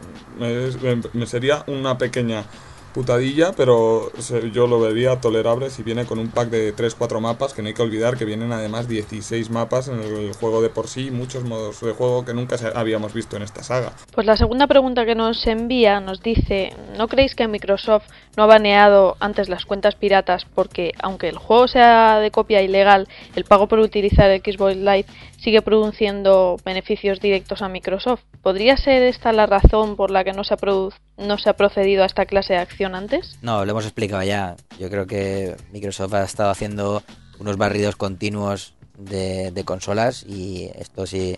me sería una pequeña putadilla, pero yo lo vería tolerable si viene con un pack de 3-4 mapas, que no hay que olvidar que vienen además 16 mapas en el juego de por sí, muchos modos de juego que nunca habíamos visto en esta saga. Pues la segunda pregunta que nos envía nos dice: ¿no creéis que Microsoft no ha baneado antes las cuentas piratas porque, aunque el juego sea de copia ilegal, el pago por utilizar el Xbox Live sigue produciendo beneficios directos a Microsoft? ¿Podría ser esta la razón por la que no se ha procedido a esta clase de acción antes? No, lo hemos explicado ya. Yo creo que Microsoft ha estado haciendo unos barridos continuos de consolas, y esto si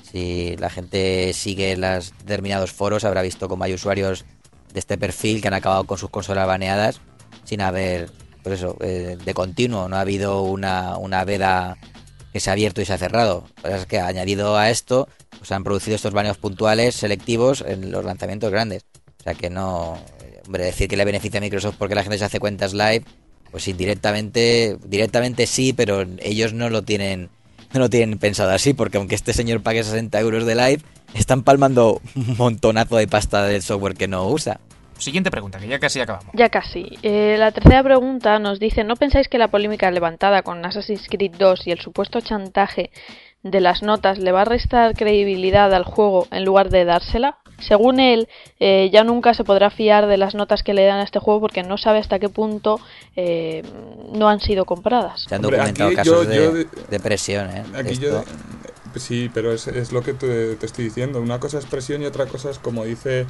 la gente sigue los determinados foros habrá visto cómo hay usuarios de este perfil que han acabado con sus consolas baneadas sin haber, pues eso, de continuo. No ha habido una veda que se ha abierto y se ha cerrado. Lo que es que añadido a esto, pues han producido estos baneos puntuales selectivos en los lanzamientos grandes. O sea que no, hombre, decir que le beneficia a Microsoft porque la gente se hace cuentas live, pues indirectamente, directamente sí, pero ellos no lo tienen pensado así, porque aunque este señor pague 60 euros de live, están palmando un montonazo de pasta del software que no usa. Siguiente pregunta, que ya casi acabamos. Ya casi. La tercera pregunta nos dice: ¿no pensáis que la polémica levantada con Assassin's Creed 2 y el supuesto chantaje de las notas le va a restar credibilidad al juego en lugar de dársela? Según él, ya nunca se podrá fiar de las notas que le dan a este juego porque no sabe hasta qué punto no han sido compradas. Se han documentado casos de presión, Aquí sí, pero es lo que te estoy diciendo. Una cosa es presión y otra cosa es, como dice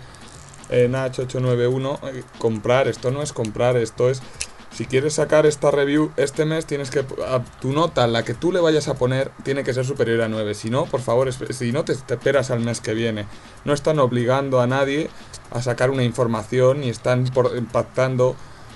Nach891, comprar. Esto no es comprar, esto es... Si quieres sacar esta review este mes, tienes que... tu nota, la que tú le vayas a poner, tiene que ser superior a 9. Si no, por favor, si no te esperas al mes que viene. No están obligando a nadie a sacar una información ni están pactando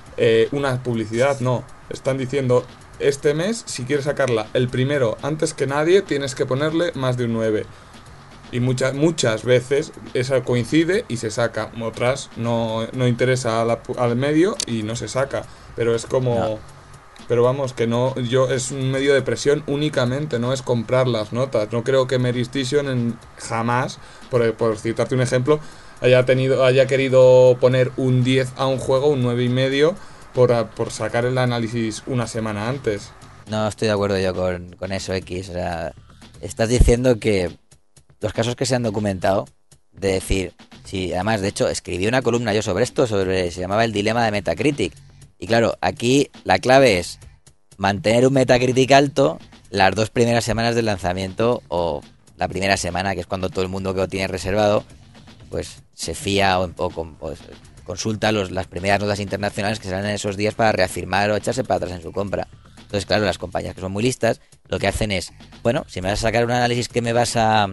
una publicidad, no. Están diciendo, este mes, si quieres sacarla el primero antes que nadie, tienes que ponerle más de un 9. Y muchas veces esa coincide y se saca. Otras no interesa al medio y no se saca. Pero es como... No. Pero vamos, que no... es un medio de presión únicamente, no es comprar las notas. No creo que Mary Station jamás, por citarte un ejemplo, haya querido poner un 10 a un juego, un 9,5, por sacar el análisis una semana antes. No estoy de acuerdo yo con eso, X. O sea, estás diciendo que los casos que se han documentado, de decir... Sí, además, de hecho, escribí una columna yo sobre esto, se llamaba El dilema de Metacritic. Y claro, aquí la clave es mantener un Metacritic alto las 2 primeras semanas del lanzamiento, o la primera semana, que es cuando todo el mundo que lo tiene reservado, pues se fía o pues, consulta las primeras notas internacionales que salen en esos días para reafirmar o echarse para atrás en su compra. Entonces, claro, las compañías que son muy listas, lo que hacen es, bueno, si me vas a sacar un análisis que me vas a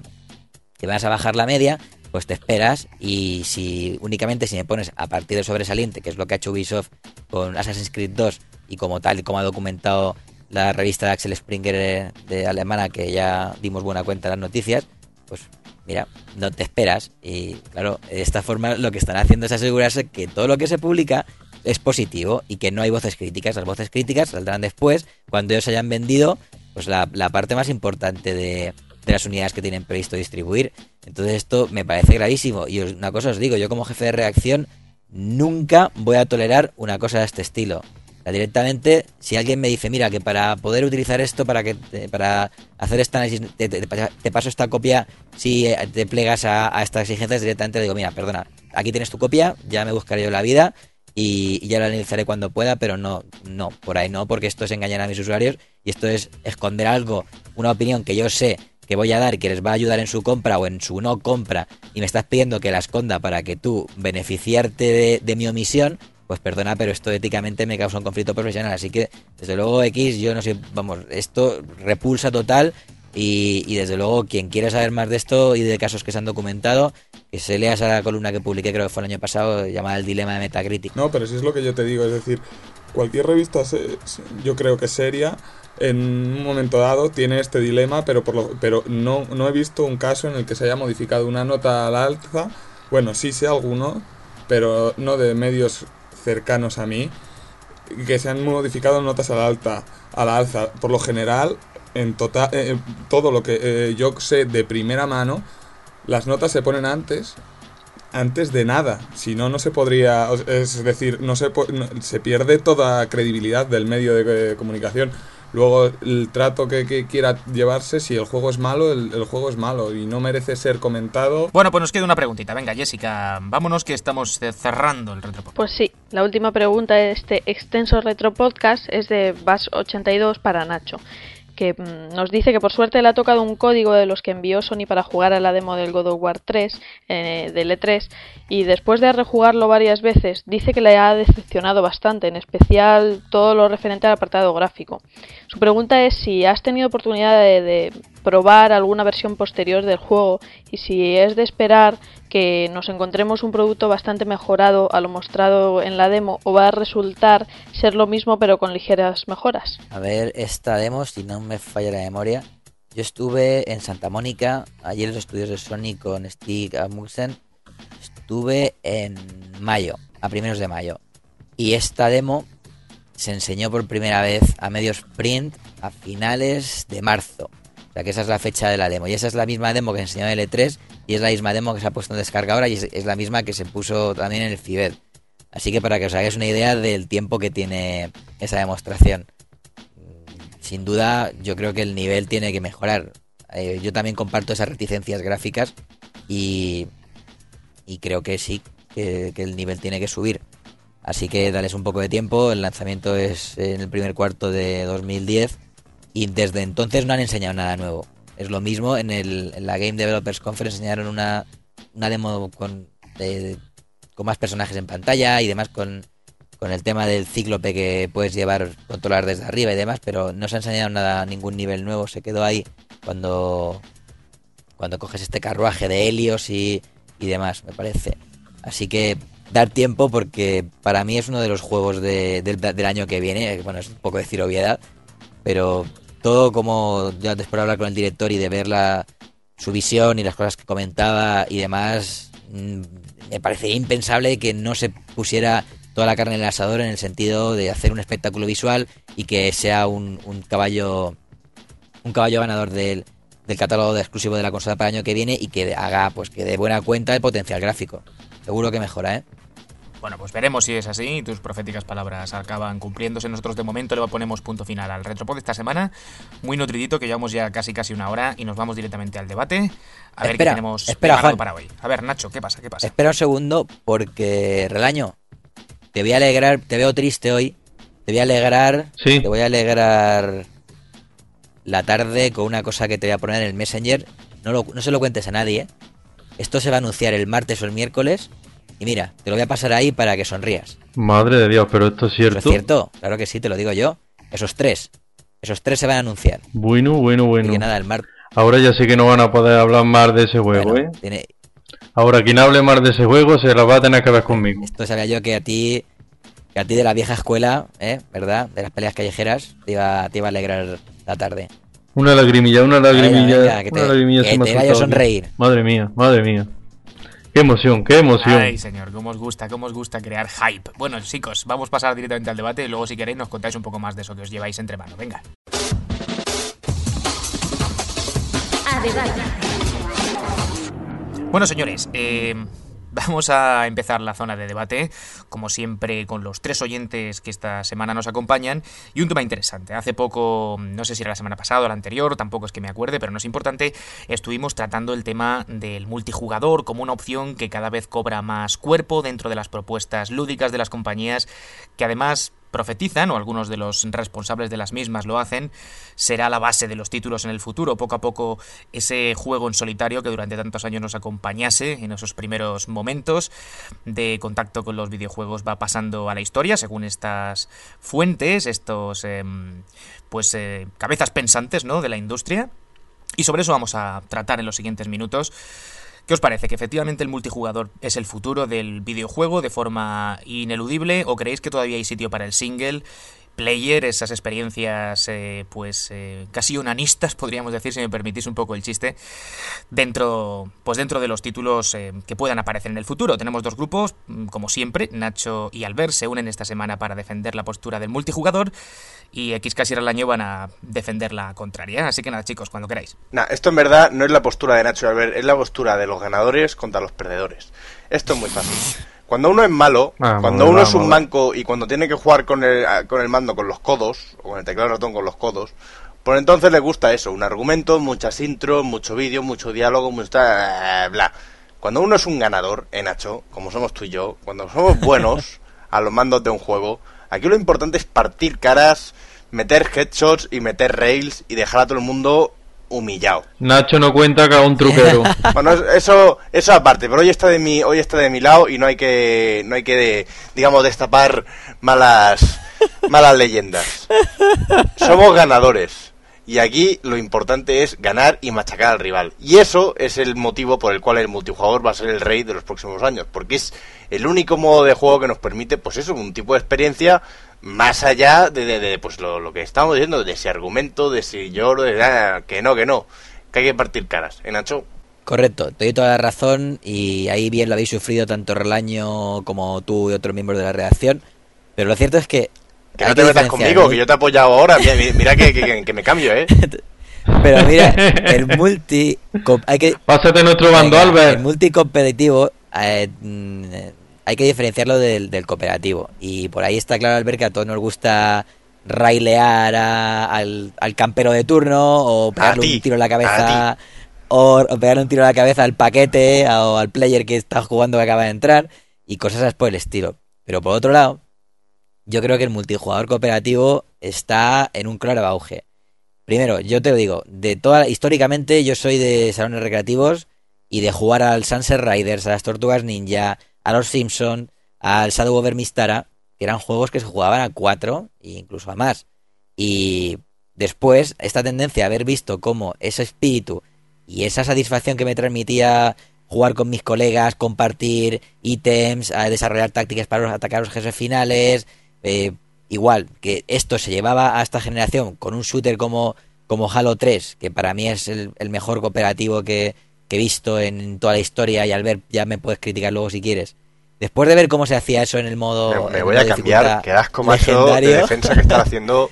bajar la media, pues te esperas, y si me pones a partir del sobresaliente, que es lo que ha hecho Ubisoft con Assassin's Creed 2, y como tal, y como ha documentado la revista de Axel Springer de alemana, que ya dimos buena cuenta de las noticias, pues mira, no te esperas. Y claro, de esta forma lo que están haciendo es asegurarse que todo lo que se publica es positivo y que no hay voces críticas. Las voces críticas saldrán después, cuando ellos hayan vendido pues la parte más importante de las unidades que tienen previsto distribuir. Entonces esto me parece gravísimo, y una cosa os digo, yo como jefe de redacción nunca voy a tolerar una cosa de este estilo. O sea, directamente, si alguien me dice, mira, que para poder utilizar esto, para hacer este análisis, te paso esta copia, si te plegas a estas exigencias, directamente le digo, mira, perdona, aquí tienes tu copia, ya me buscaré yo la vida y ya la analizaré cuando pueda, pero no, por ahí no, porque esto es engañar a mis usuarios, y esto es esconder algo, una opinión que yo sé que voy a dar y que les va a ayudar en su compra o en su no compra y me estás pidiendo que la esconda para que tú beneficiarte de mi omisión, pues perdona, pero esto éticamente me causa un conflicto profesional. Así que, desde luego, X, yo no sé, vamos, esto repulsa total y desde luego, quien quiera saber más de esto y de casos que se han documentado, que se lea esa columna que publiqué, creo que fue el año pasado, llamada El dilema de Metacritic. No, pero sí es lo que yo te digo, es decir, cualquier revista, yo creo que seria, en un momento dado tiene este dilema, pero no he visto un caso en el que se haya modificado una nota al alza. Bueno, sí sé alguno, pero no de medios cercanos a mí, que se han modificado notas a la alza. Por lo general, en total, todo lo que yo sé de primera mano, las notas se ponen antes de nada, si no, no se podría, es decir, se pierde toda credibilidad del medio de comunicación. Luego, el trato que quiera llevarse, si el juego es malo, el juego es malo y no merece ser comentado. Bueno, pues nos queda una preguntita. Venga, Jessica, vámonos que estamos cerrando el retropodcast. Pues sí, la última pregunta de este extenso retropodcast es de Bass82 para Nacho, que nos dice que por suerte le ha tocado un código de los que envió Sony para jugar a la demo del God of War 3, del E3, y después de rejugarlo varias veces, dice que le ha decepcionado bastante, en especial todo lo referente al apartado gráfico. Su pregunta es si has tenido oportunidad de probar alguna versión posterior del juego y si es de esperar que nos encontremos un producto bastante mejorado a lo mostrado en la demo o va a resultar ser lo mismo pero con ligeras mejoras. A ver, esta demo, si no me falla la memoria, yo estuve en Santa Mónica, allí en los estudios de Sony con Stig Amundsen, estuve en mayo, a primeros de mayo, y esta demo se enseñó por primera vez a medios print a finales de marzo. O sea que esa es la fecha de la demo. Y esa es la misma demo que se enseñó en el E3 y es la misma demo que se ha puesto en descarga ahora y es la misma que se puso también en el FIBED. Así que para que os hagáis una idea del tiempo que tiene esa demostración. Sin duda, yo creo que el nivel tiene que mejorar. Yo también comparto esas reticencias gráficas y creo que sí, que el nivel tiene que subir. Así que dales un poco de tiempo. El lanzamiento es en el primer cuarto de 2010 y desde entonces no han enseñado nada nuevo. Es lo mismo, en la Game Developers Conference enseñaron una demo con más personajes en pantalla y demás, con el tema del cíclope que puedes controlar desde arriba y demás, pero no se ha enseñado nada, ningún nivel nuevo. Se quedó ahí cuando coges este carruaje de Helios y demás, me parece. Así que dar tiempo, porque para mí es uno de los juegos del año que viene. Bueno, es un poco decir obviedad, pero todo, como ya después de hablar con el director y de ver su visión y las cosas que comentaba y demás, me parecería impensable que no se pusiera toda la carne en el asador en el sentido de hacer un espectáculo visual y que sea un caballo ganador del catálogo de exclusivo de la consola para el año que viene y que haga, pues, que dé buena cuenta del potencial gráfico. Seguro que mejora, ¿eh? Bueno, pues veremos si es así y tus proféticas palabras acaban cumpliéndose. Nosotros de momento le ponemos punto final al Retropod de esta semana. Muy nutridito, que llevamos ya casi una hora y nos vamos directamente al debate. A ver qué tenemos preparado para hoy. A ver, Nacho, ¿qué pasa? Espera un segundo, porque, Relaño, te voy a alegrar, te veo triste hoy. Te voy a alegrar, sí. Te voy a alegrar la tarde con una cosa que te voy a poner en el Messenger. No se lo cuentes a nadie, ¿eh? Esto se va a anunciar el martes o el miércoles. Y mira, te lo voy a pasar ahí para que sonrías. Madre de Dios, pero esto es cierto. ¿Eso es cierto? Claro que sí, te lo digo yo. Esos tres se van a anunciar. Bueno. Y que nada, el martes. Ahora ya sé que no van a poder hablar más de ese juego, bueno, Ahora quien hable más de ese juego se la va a tener que ver conmigo. Esto sabía yo que a ti de la vieja escuela, ¿verdad? De las peleas callejeras, te iba a alegrar la tarde. Una lagrimilla. Venga, que te vaya a sonreír. Madre mía. Qué emoción. Ay, señor, cómo os gusta crear hype. Bueno, chicos, vamos a pasar directamente al debate y luego, si queréis, nos contáis un poco más de eso que os lleváis entre manos. Venga. A debate. Bueno, señores, vamos a empezar la zona de debate, como siempre, con los tres oyentes que esta semana nos acompañan, y un tema interesante. Hace poco, no sé si era la semana pasada o la anterior, tampoco es que me acuerde, pero no es importante, estuvimos tratando el tema del multijugador como una opción que cada vez cobra más cuerpo dentro de las propuestas lúdicas de las compañías, que además profetizan, o algunos de los responsables de las mismas lo hacen, será la base de los títulos en el futuro. Poco a poco ese juego en solitario que durante tantos años nos acompañase en esos primeros momentos de contacto con los videojuegos va pasando a la historia, según estas fuentes, estos cabezas pensantes, ¿no?, de la industria. Y sobre eso vamos a tratar en los siguientes minutos. ¿Qué os parece? ¿Que efectivamente el multijugador es el futuro del videojuego de forma ineludible? ¿O creéis que todavía hay sitio para el single player, esas experiencias casi onanistas, podríamos decir, si me permitís un poco el chiste, dentro de los títulos que puedan aparecer en el futuro? Tenemos dos grupos, como siempre. Nacho y Albert se unen esta semana para defender la postura del multijugador, y Xcast y Ralaño van a defender la contraria. Así que nada, chicos, cuando queráis. Esto en verdad no es la postura de Nacho y Albert, es la postura de los ganadores contra los perdedores. Esto es muy fácil. Cuando uno es malo, cuando uno es un manco y cuando tiene que jugar con el mando con los codos, o con el teclado y ratón con los codos, pues entonces le gusta eso, un argumento, muchas intros, mucho vídeo, mucho diálogo, mucho bla. Cuando uno es un ganador, Nacho, como somos tú y yo, cuando somos buenos a los mandos de un juego, aquí lo importante es partir caras, meter headshots y meter rails y dejar a todo el mundo humillado. Nacho no cuenta que a un truquero. Bueno, eso aparte, pero hoy está de mi lado y no hay que digamos, destapar malas leyendas. Somos ganadores. Y aquí lo importante es ganar y machacar al rival. Y eso es el motivo por el cual el multijugador va a ser el rey de los próximos años. Porque es el único modo de juego que nos permite, pues eso, un tipo de experiencia más allá de pues lo que estamos diciendo, de ese argumento, de si lloro, que hay que partir caras, Nacho? Correcto, te doy toda la razón, y ahí bien lo habéis sufrido tanto Relaño como tú y otros miembros de la redacción. Pero lo cierto es que no te metas conmigo, que yo te he apoyado ahora. Mira que me cambio, ¿eh? Pero mira, el multi... Pásate nuestro bando, Albert. El multicompetitivo hay que diferenciarlo del cooperativo. Y por ahí está claro, Albert, que a todos nos gusta railear al campero de turno, o pegarle un tiro en la cabeza, o pegarle un tiro en la cabeza al paquete o al player que está jugando, que acaba de entrar, y cosas por el estilo. Pero por otro lado, yo creo que el multijugador cooperativo está en un claro auge. Primero, yo te lo digo, históricamente yo soy de salones recreativos y de jugar al Sunset Riders, a las Tortugas Ninja, a los Simpson, al Shadow over Mystara, que eran juegos que se jugaban a 4 e incluso a más. Y después, esta tendencia, haber visto cómo ese espíritu y esa satisfacción que me transmitía jugar con mis colegas, compartir ítems, a desarrollar tácticas para atacar a los jefes finales, igual que esto se llevaba a esta generación con un shooter como Halo 3, que para mí es el mejor cooperativo que he visto en toda la historia, y al ver, ya me puedes criticar luego si quieres. Después de ver cómo se hacía eso en el modo... Me voy a cambiar, que asco macho de defensa que están haciendo.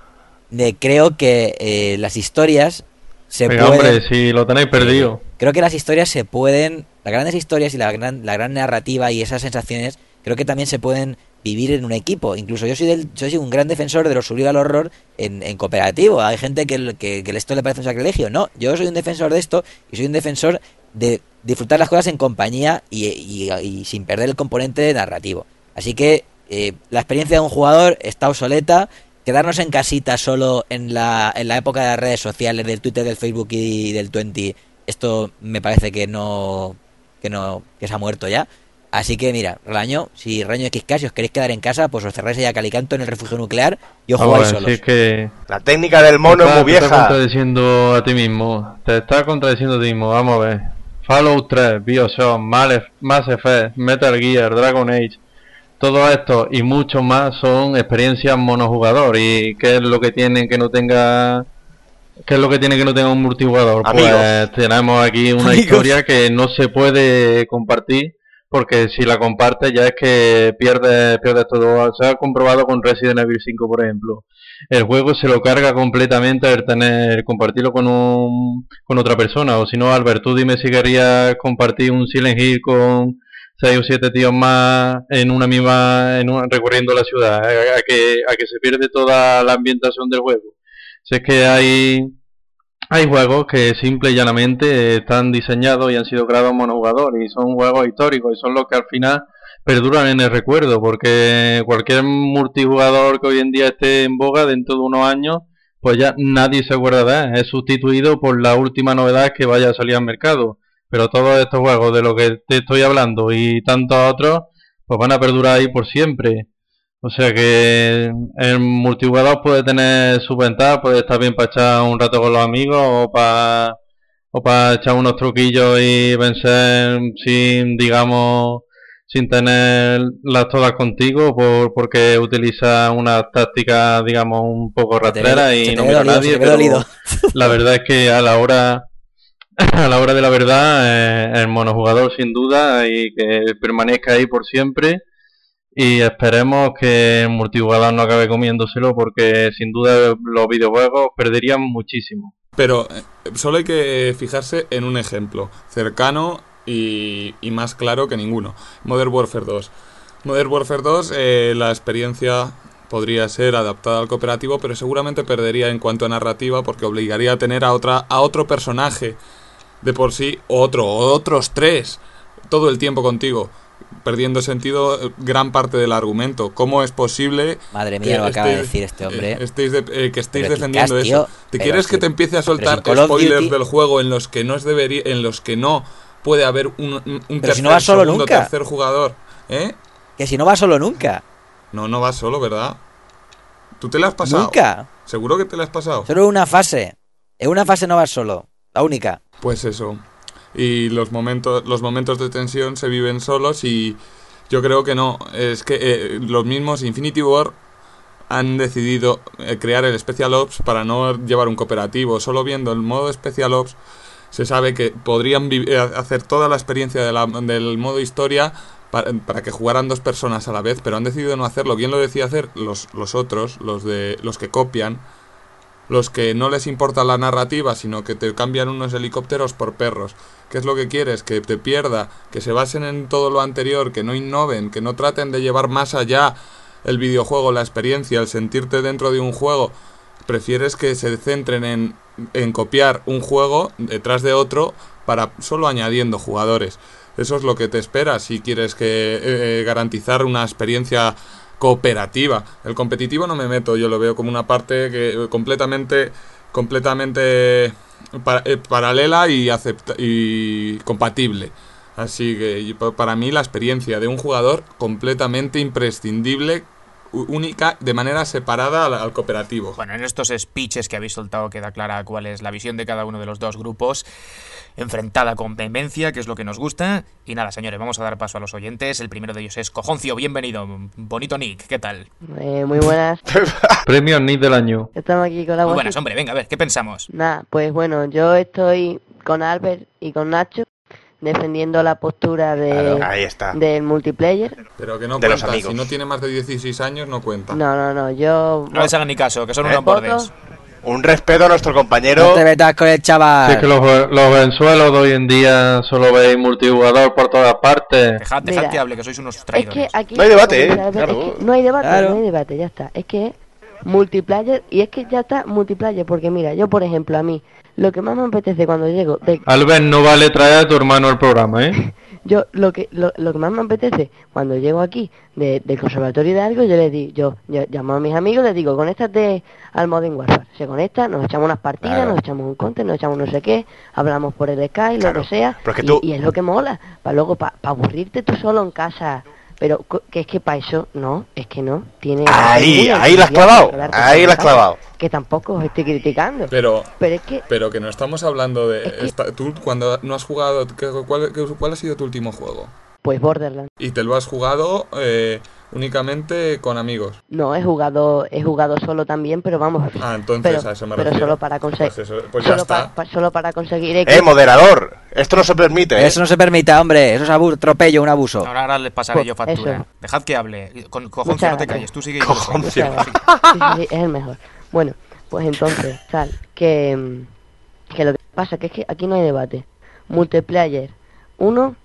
Creo que las historias se pueden... hombre, si lo tenéis perdido. Creo que las historias se pueden... Las grandes historias y la gran narrativa y esas sensaciones, creo que también se pueden vivir en un equipo. Incluso yo soy un gran defensor de los survival horror en cooperativo. Hay gente que esto le parece un sacrilegio. No, yo soy un defensor de esto, y soy un defensor de disfrutar las cosas en compañía y sin perder el componente narrativo. Así que la experiencia de un jugador está obsoleta. Quedarnos en casita solo en la época de las redes sociales, del Twitter, del Facebook y del 20, esto me parece que se ha muerto ya. Así que mira, si Relaño Xcast, si os queréis quedar en casa, pues os cerráis allá a Calicanto en el refugio nuclear y os jugáis solos. Sí, que la técnica del mono es muy vieja. Te estás contradiciendo a ti mismo. Vamos a ver. Fallout 3, BioShock, Mass Effect, Metal Gear, Dragon Age, todo esto y mucho más son experiencias monojugador. ¿Y qué es lo que tiene que no tenga un multijugador? Amigos. Pues tenemos aquí una historia que no se puede compartir, porque si la compartes ya es que pierdes todo. Se ha comprobado con Resident Evil 5, por ejemplo. El juego se lo carga completamente el compartirlo con otra persona. O si no, Albert, tú dime si querías compartir un Silent Hill con 6 o 7 tíos más recorriendo la ciudad, a que se pierde toda la ambientación del juego. Si es que hay juegos que simple y llanamente están diseñados y han sido creados monojugador, y son juegos históricos, y son los que al final perduran en el recuerdo, porque cualquier multijugador que hoy en día esté en boga dentro de unos años, pues ya nadie se acuerda de él, es sustituido por la última novedad que vaya a salir al mercado. Pero todos estos juegos de lo que te estoy hablando y tantos otros, pues van a perdurar ahí por siempre. O sea que el multijugador puede tener sus ventajas, puede estar bien para echar un rato con los amigos o para echar unos truquillos y vencer sin, digamos, sin tenerlas todas contigo porque utiliza una táctica, digamos, un poco rastrera y no mira a nadie, pero la verdad es que a la hora de la verdad el monojugador sin duda y que permanezca ahí por siempre. Y esperemos que el multijugador no acabe comiéndoselo porque sin duda los videojuegos perderían muchísimo. Pero solo hay que fijarse en un ejemplo cercano y más claro que ninguno. Modern Warfare 2. Modern Warfare 2, la experiencia podría ser adaptada al cooperativo, pero seguramente perdería en cuanto a narrativa porque obligaría a tener a otro personaje de por sí, o otros tres, todo el tiempo contigo, perdiendo sentido gran parte del argumento. ¿Cómo es posible? Madre mía, lo acaba de decir este hombre. Que estéis defendiendo tío, eso. ¿Te quieres que te empiece a soltar spoilers del juego en los que no puede haber un tercer, si no va solo segundo, nunca. Tercer jugador? Que si no va solo nunca. No va solo, ¿verdad? ¿Tú te la has pasado? Nunca. ¿Seguro que te la has pasado? Solo una fase. En una fase no vas solo. La única. Pues eso. Y los momentos de tensión se viven solos y yo creo que no. Es que los mismos Infinity Ward han decidido crear el Special Ops para no llevar un cooperativo. Solo viendo el modo Special Ops se sabe que podrían hacer toda la experiencia del modo historia para que jugaran dos personas a la vez, pero han decidido no hacerlo. ¿Quién lo decía hacer? Los otros, los que copian, los que no les importa la narrativa, sino que te cambian unos helicópteros por perros. ¿Qué es lo que quieres? Que te pierda, que se basen en todo lo anterior, que no innoven, que no traten de llevar más allá el videojuego, la experiencia, el sentirte dentro de un juego. Prefieres que se centren en copiar un juego detrás de otro para solo añadiendo jugadores. Eso es lo que te espera si quieres que garantizar una experiencia cooperativa. El competitivo no me meto, yo lo veo como una parte que completamente paralela y compatible. Así que para mí la experiencia de un jugador completamente imprescindible, única, de manera separada al cooperativo. Bueno, en estos speeches que habéis soltado queda clara cuál es la visión de cada uno de los dos grupos, enfrentada con vehemencia, que es lo que nos gusta. Y nada, señores, vamos a dar paso a los oyentes. El primero de ellos es Cojoncio, bienvenido. Bonito nick, ¿qué tal? Muy buenas. Premio nick del año. Estamos aquí con la Muy buenas, hombre, venga, a ver, ¿qué pensamos? Nada, pues bueno, yo estoy con Albert y con Nacho defendiendo la postura Ahí está. del multiplayer. Pero que no de cuenta, los amigos. si no tiene más de 16 años no cuenta. No, yo... No les hagan ni caso, que son unos bordes. Un respeto a nuestro compañero. No te metas con el chaval. Si es que los venzuelos de hoy en día solo veis multijugador por todas partes. Dejad Mira, que hable, que sois unos Es traidores. que aquí... No hay debate, Albert, claro. es que no hay debate, Claro. no hay debate, ya está. Es que multiplayer, y es que ya está multiplayer, porque mira, yo por ejemplo, a mí, lo que más me apetece cuando llego... Albert, no vale traer a tu hermano al programa, ¿eh? Yo lo que más me apetece cuando llego aquí del conservatorio de algo, yo llamo a mis amigos, les digo, conéctate al Modern Warfare. Se conecta, nos echamos unas partidas, Claro. nos echamos un counter, nos echamos no sé qué, hablamos por el Skype, Claro. lo que sea, Pero es que tú- y es lo que mola, para luego, para aburrirte tú solo en casa. Pero que es que para eso, no, es que no, tiene... Ahí es muy la has entusiasta clavado, quedarte ahí solo en la has casa, clavado. Que tampoco os estoy criticando, Pero es que... que no estamos hablando de... Es que- tú cuando no has jugado... ¿Cuál ha sido tu último juego? Pues Borderlands. Y te lo has jugado únicamente con amigos. No, he jugado solo también, pero vamos... Ah, entonces pero, a eso me pero refiero. solo para conseguir... Pues ya está. solo para conseguir X. Moderador. Esto no se permite, ¿eh? Eso no se permita, hombre. Eso es atropello, un abuso. Ahora les pasaré Pues yo factura. eso. Dejad que hable. Con Cojoncio Muchas no te gracias. calles, tú sigue. Cojoncio. Muchas gracias. Sí, es el mejor. Bueno, pues entonces, tal, que lo que pasa que es que aquí no hay debate. Multiplayer 1,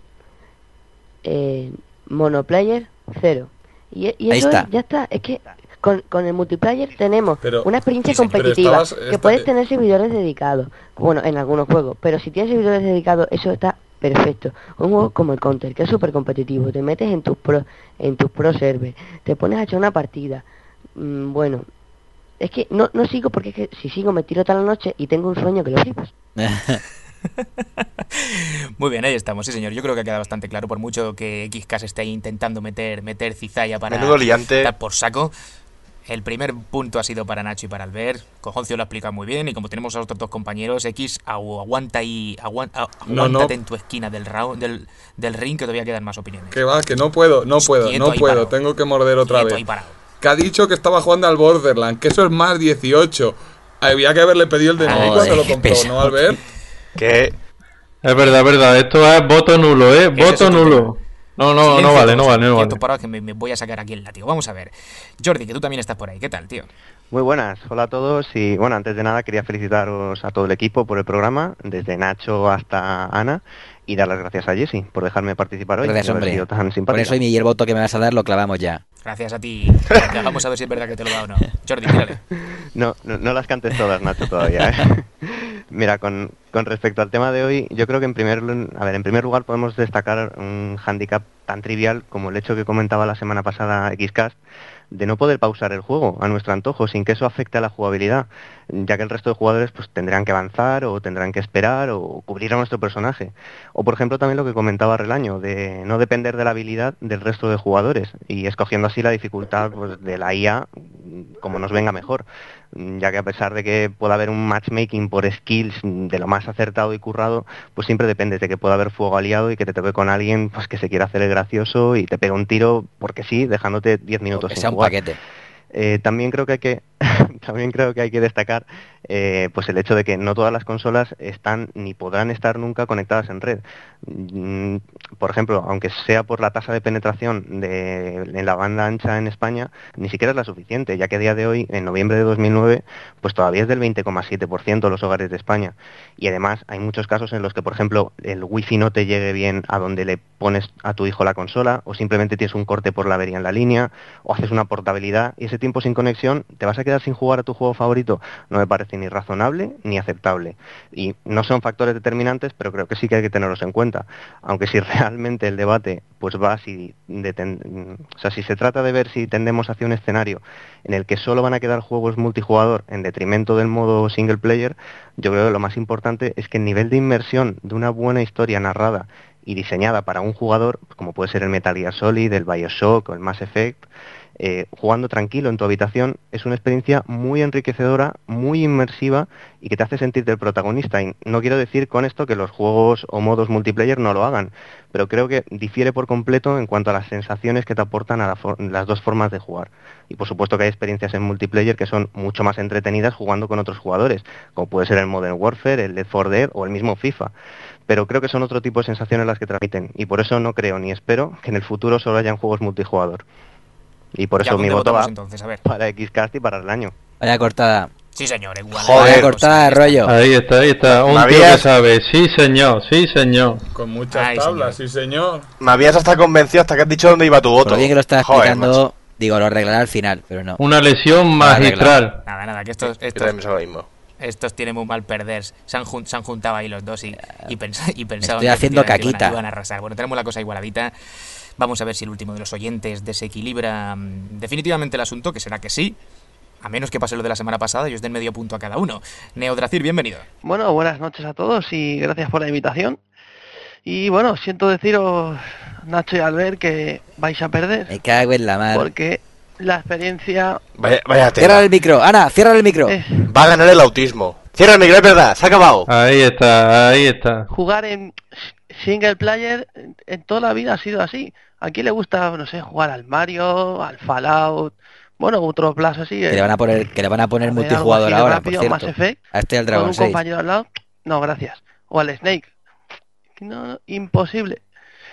monoplayer 0. Y Ahí eso está. ya está. Es que con el multiplayer tenemos Pero- una experiencia sí, pero competitiva, que estabas- puedes tener servidores dedicados. Bueno, en algunos juegos. Pero si tienes servidores dedicados, eso está perfecto. Un juego como el Counter, que es súper competitivo, te metes en tus pro servers, te pones a echar una partida. Bueno, es que no sigo porque es que si sigo me tiro toda la noche y tengo un sueño que lo flipas. Muy bien, ahí estamos, sí señor. Yo creo que ha quedado bastante claro, por mucho que XCAS esté ahí intentando meter cizalla para Menudo liante. dar por saco. El primer punto ha sido para Nacho y para Albert. Cojoncio lo ha explicado muy bien. Y como tenemos a los otros dos compañeros, X, aguanta y aguántate en tu esquina del ring, que todavía quedan más opiniones. Que va, que no puedo. Parado. Tengo que morder otra Quieto vez. ahí parado. Que ha dicho que estaba jugando al Borderlands, que eso es más 18. Había que haberle pedido el DNI cuando lo compró, pesado. ¿no, Albert? Que Es verdad. Esto es voto nulo, voto nulo. No vale. Quieto parado, que me voy a sacar aquí el látigo. Vamos a ver. Jordi, que tú también estás por ahí. ¿Qué tal, tío? Muy buenas, hola a todos y bueno, antes de nada quería felicitaros a todo el equipo por el programa, desde Nacho hasta Ana, y dar las gracias a Jessy por dejarme participar hoy. Gracias, y haber hombre. sido tan Por simpática. eso y el voto que me vas a dar lo clavamos ya. Gracias a ti. Ya, vamos a ver si es verdad que te lo da o no. Jordi, tírale. No las cantes todas, Nacho, todavía, ¿eh? Mira, con respecto al tema de hoy, yo creo que en primer lugar podemos destacar un hándicap tan trivial como el hecho que comentaba la semana pasada XCast, de no poder pausar el juego a nuestro antojo sin que eso afecte a la jugabilidad, ya que el resto de jugadores pues tendrán que avanzar o tendrán que esperar o cubrir a nuestro personaje. O por ejemplo también lo que comentaba Relaño, de no depender de la habilidad del resto de jugadores y escogiendo así la dificultad pues, de la IA como nos venga mejor, ya que a pesar de que pueda haber un matchmaking por skills de lo más acertado y currado, pues siempre depende de que pueda haber fuego aliado y que te toque con alguien pues que se quiera hacer el gracioso y te pega un tiro porque sí, dejándote 10 minutos Que sin sea un jugar. paquete. También creo que hay que destacar pues el hecho de que no todas las consolas están ni podrán estar nunca conectadas en red. Por ejemplo, aunque sea por la tasa de penetración en la banda ancha en España, ni siquiera es la suficiente, ya que a día de hoy, en noviembre de 2009, pues todavía es del 20,7% los hogares de España. Y además hay muchos casos en los que, por ejemplo, el wifi no te llegue bien a donde le pones a tu hijo la consola, o simplemente tienes un corte por la avería en la línea, o haces una portabilidad, y ese tiempo sin conexión te vas a quedar sin jugar a tu juego favorito. No me parece ni razonable ni aceptable. Y no son factores determinantes, pero creo que sí que hay que tenerlos en cuenta. Aunque si realmente el debate pues va si se trata de ver si tendemos hacia un escenario en el que solo van a quedar juegos multijugador en detrimento del modo single player, yo creo que lo más importante es que el nivel de inmersión de una buena historia narrada y diseñada para un jugador, como puede ser el Metal Gear Solid, el BioShock o el Mass Effect, jugando tranquilo en tu habitación, es una experiencia muy enriquecedora, muy inmersiva y que te hace sentirte el protagonista. Y no quiero decir con esto que los juegos o modos multiplayer no lo hagan, pero creo que difiere por completo en cuanto a las sensaciones que te aportan a las dos formas de jugar. Y por supuesto que hay experiencias en multiplayer que son mucho más entretenidas jugando con otros jugadores, como puede ser el Modern Warfare, el Left 4 Dead o el mismo FIFA. Pero creo que son otro tipo de sensaciones las que transmiten, y por eso no creo ni espero que en el futuro solo hayan juegos multijugador. Y por eso mi voto va entonces? A ver. para XCast y para el año. Vaya cortada. Sí, señor, igual. Vaya cortada de rollo. Ahí está. Un tío que sabe. Sí, señor. Con muchas tablas, sí, señor. Me habías hasta convencido hasta que has dicho dónde iba tu voto. Por lo bien que lo estás Joder, explicando, macho. digo, lo arreglará al final, pero no. Una lesión magistral. Nada, que Yo también pensaba lo mismo. estos tienen muy mal perder. Se han juntado ahí los dos y pensaban estoy haciendo caquita. Iban a arrasar. Bueno, tenemos la cosa igualadita. Vamos a ver si el último de los oyentes desequilibra definitivamente el asunto, que será que sí. A menos que pase lo de la semana pasada y os den medio punto a cada uno. Neodracir, bienvenido. Bueno, buenas noches a todos y gracias por la invitación. Y bueno, siento deciros, Nacho y Albert, que vais a perder. Me cago en la madre. Porque la experiencia... Vaya Cierra el micro, Ana, cierra el micro. Va a ganar el autismo. Cierra el micro, es verdad, se ha acabado. Ahí está. Jugar en single player en toda la vida ha sido así. ¿A quién le gusta, no sé, jugar al Mario, al Fallout? Bueno, otro plazo así. Que le van a poner multijugador ahora, rápido, por cierto. Mass Effect, A este al con Dragon un 6. compañero al lado. No, gracias. O al Snake. No, imposible.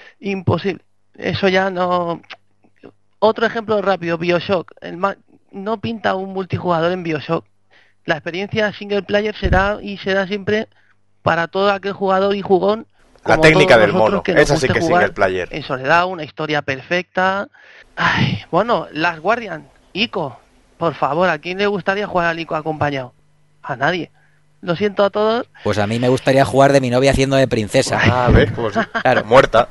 Eso ya no... Otro ejemplo rápido, BioShock. No pinta un multijugador en BioShock. La experiencia single player será siempre para todo aquel jugador y jugón. La técnica del mono, que esa sí que es single player. En soledad, una historia perfecta. Ay, bueno, Last Guardian, Ico. Por favor, ¿a quién le gustaría jugar al Ico acompañado? A nadie. Lo siento a todos. Pues a mí me gustaría jugar de mi novia haciendo de princesa. Ah, ¿ves? Como si... Claro. Muerta.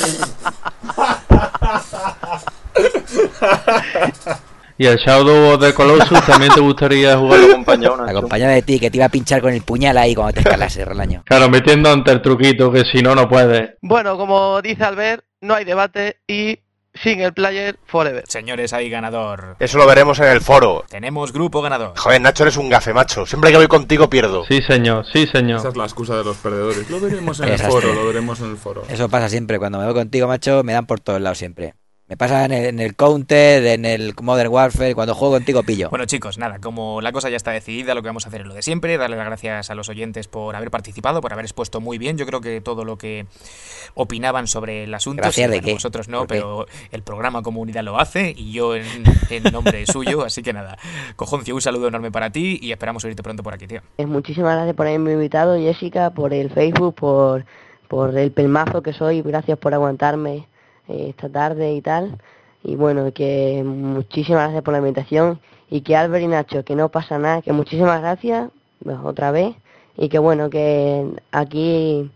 Y el Shadow of the Colossus también te gustaría jugarlo acompañado, Nacho. Acompañado de ti, que te iba a pinchar con el puñal ahí cuando te escalase, Relaño. Claro, metiendo ante el truquito, que si no, no puedes. Bueno, como dice Albert, no hay debate y single player forever. Señores, hay ganador. Eso lo veremos en el foro. Tenemos grupo ganador. Joder, Nacho, eres un gafe, macho. Siempre que voy contigo pierdo. Sí, señor, sí, señor. Esa es la excusa de los perdedores. Lo veremos en el Exacto. foro, lo veremos en el foro. Eso pasa siempre, cuando me voy contigo, macho, me dan por todos lados siempre. Me pasa en el Counter, en el Modern Warfare, cuando juego contigo pillo. Bueno, chicos, nada, como la cosa ya está decidida, lo que vamos a hacer es lo de siempre, darle las gracias a los oyentes por haber participado, por haber expuesto muy bien. Yo creo que todo lo que opinaban sobre el asunto, ¿Gracias sí, de bueno, qué? vosotros no, ¿Por qué? pero el programa Comunidad lo hace y yo en nombre suyo, así que nada. Cojoncio, un saludo enorme para ti y esperamos oírte pronto por aquí, tío. Muchísimas gracias por haberme invitado, Jessica, por el Facebook, por el pelmazo que soy. Gracias por aguantarme esta tarde y tal. Y bueno, que muchísimas gracias por la invitación. Y que Albert y Nacho, que no pasa nada, que muchísimas gracias otra vez. Y que bueno, que aquí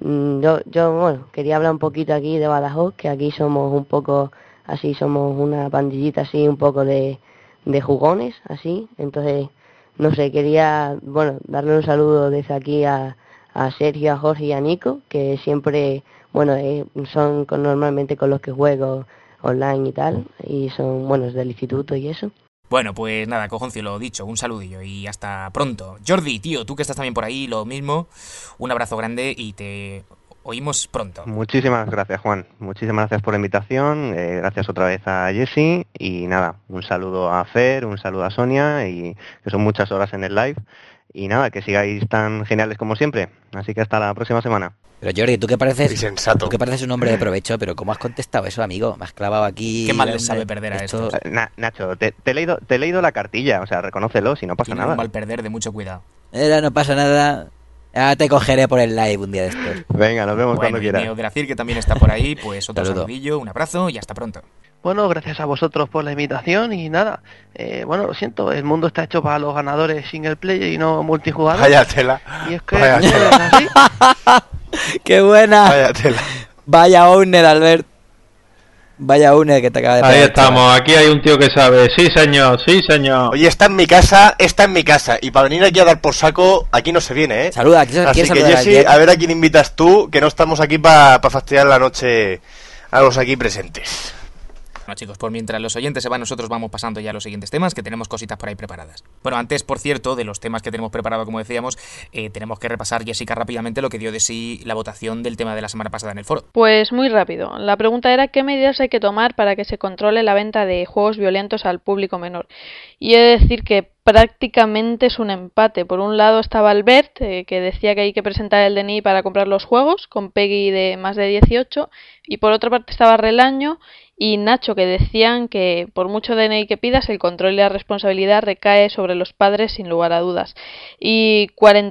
yo bueno, quería hablar un poquito aquí de Badajoz, que aquí somos un poco así, somos una pandillita así, un poco de jugones, así. Entonces, no sé, quería, bueno, darle un saludo desde aquí a Sergio, a Jorge y a Nico, que siempre, bueno, son normalmente con los que juego online y tal, y son buenos del instituto y eso. Bueno, pues nada, Cojoncio, lo dicho, un saludillo y hasta pronto. Jordi, tío, tú que estás también por ahí, lo mismo, un abrazo grande y te oímos pronto. Muchísimas gracias, Juan. Muchísimas gracias por la invitación. Gracias otra vez a Jessy. Y nada, un saludo a Fer, un saludo a Sonia, y que son muchas horas en el live. Y nada, que sigáis tan geniales como siempre. Así que hasta la próxima semana. Pero Jordi, tú que pareces, Y sensato. tú que pareces un hombre de provecho, pero ¿cómo has contestado eso, amigo? Me has clavado aquí. Qué mal les hombre. sabe perder a Esto- estos. Nacho, te he leído la cartilla. O sea, reconócelo, si no pasa Tienen nada. un mal perder de mucho cuidado. No pasa nada. Ya te cogeré por el live un día de estos. Venga, nos vemos Bueno, cuando y quieras. Neo Dracir, que también está por ahí, pues otro Saludo. saludillo, un abrazo y hasta pronto. Bueno, gracias a vosotros por la invitación y nada. Bueno, lo siento, el mundo está hecho para los ganadores single player y no multijugador. Vaya tela. Y es que Vaya es tela. así. ¡Qué buena! Vaya tela. Vaya owner, Albert. Vaya owner que te acaba de Ahí pegar, estamos, chaval. aquí hay un tío que sabe. Sí, señor, sí, señor. Oye, está en mi casa, está en mi casa. Y para venir aquí a dar por saco, aquí no se viene, ¿eh? Saluda, ¿quieres Así que, saludar a Jessy, alguien? a ver a quién invitas tú, que no estamos aquí para fastidiar la noche a los aquí presentes. Bueno, chicos, por mientras los oyentes se van, nosotros vamos pasando ya a los siguientes temas, que tenemos cositas por ahí preparadas. Bueno, antes, por cierto, de los temas que tenemos preparado, como decíamos, tenemos que repasar, Jessica, rápidamente lo que dio de sí la votación del tema de la semana pasada en el foro. Pues muy rápido. La pregunta era qué medidas hay que tomar para que se controle la venta de juegos violentos al público menor. Y he de decir que prácticamente es un empate. Por un lado estaba Albert, que decía que hay que presentar el DNI para comprar los juegos, con PEGI de más de 18, y por otra parte estaba Relaño y Nacho, que decían que por mucho DNI que pidas, el control y la responsabilidad recae sobre los padres sin lugar a dudas. Y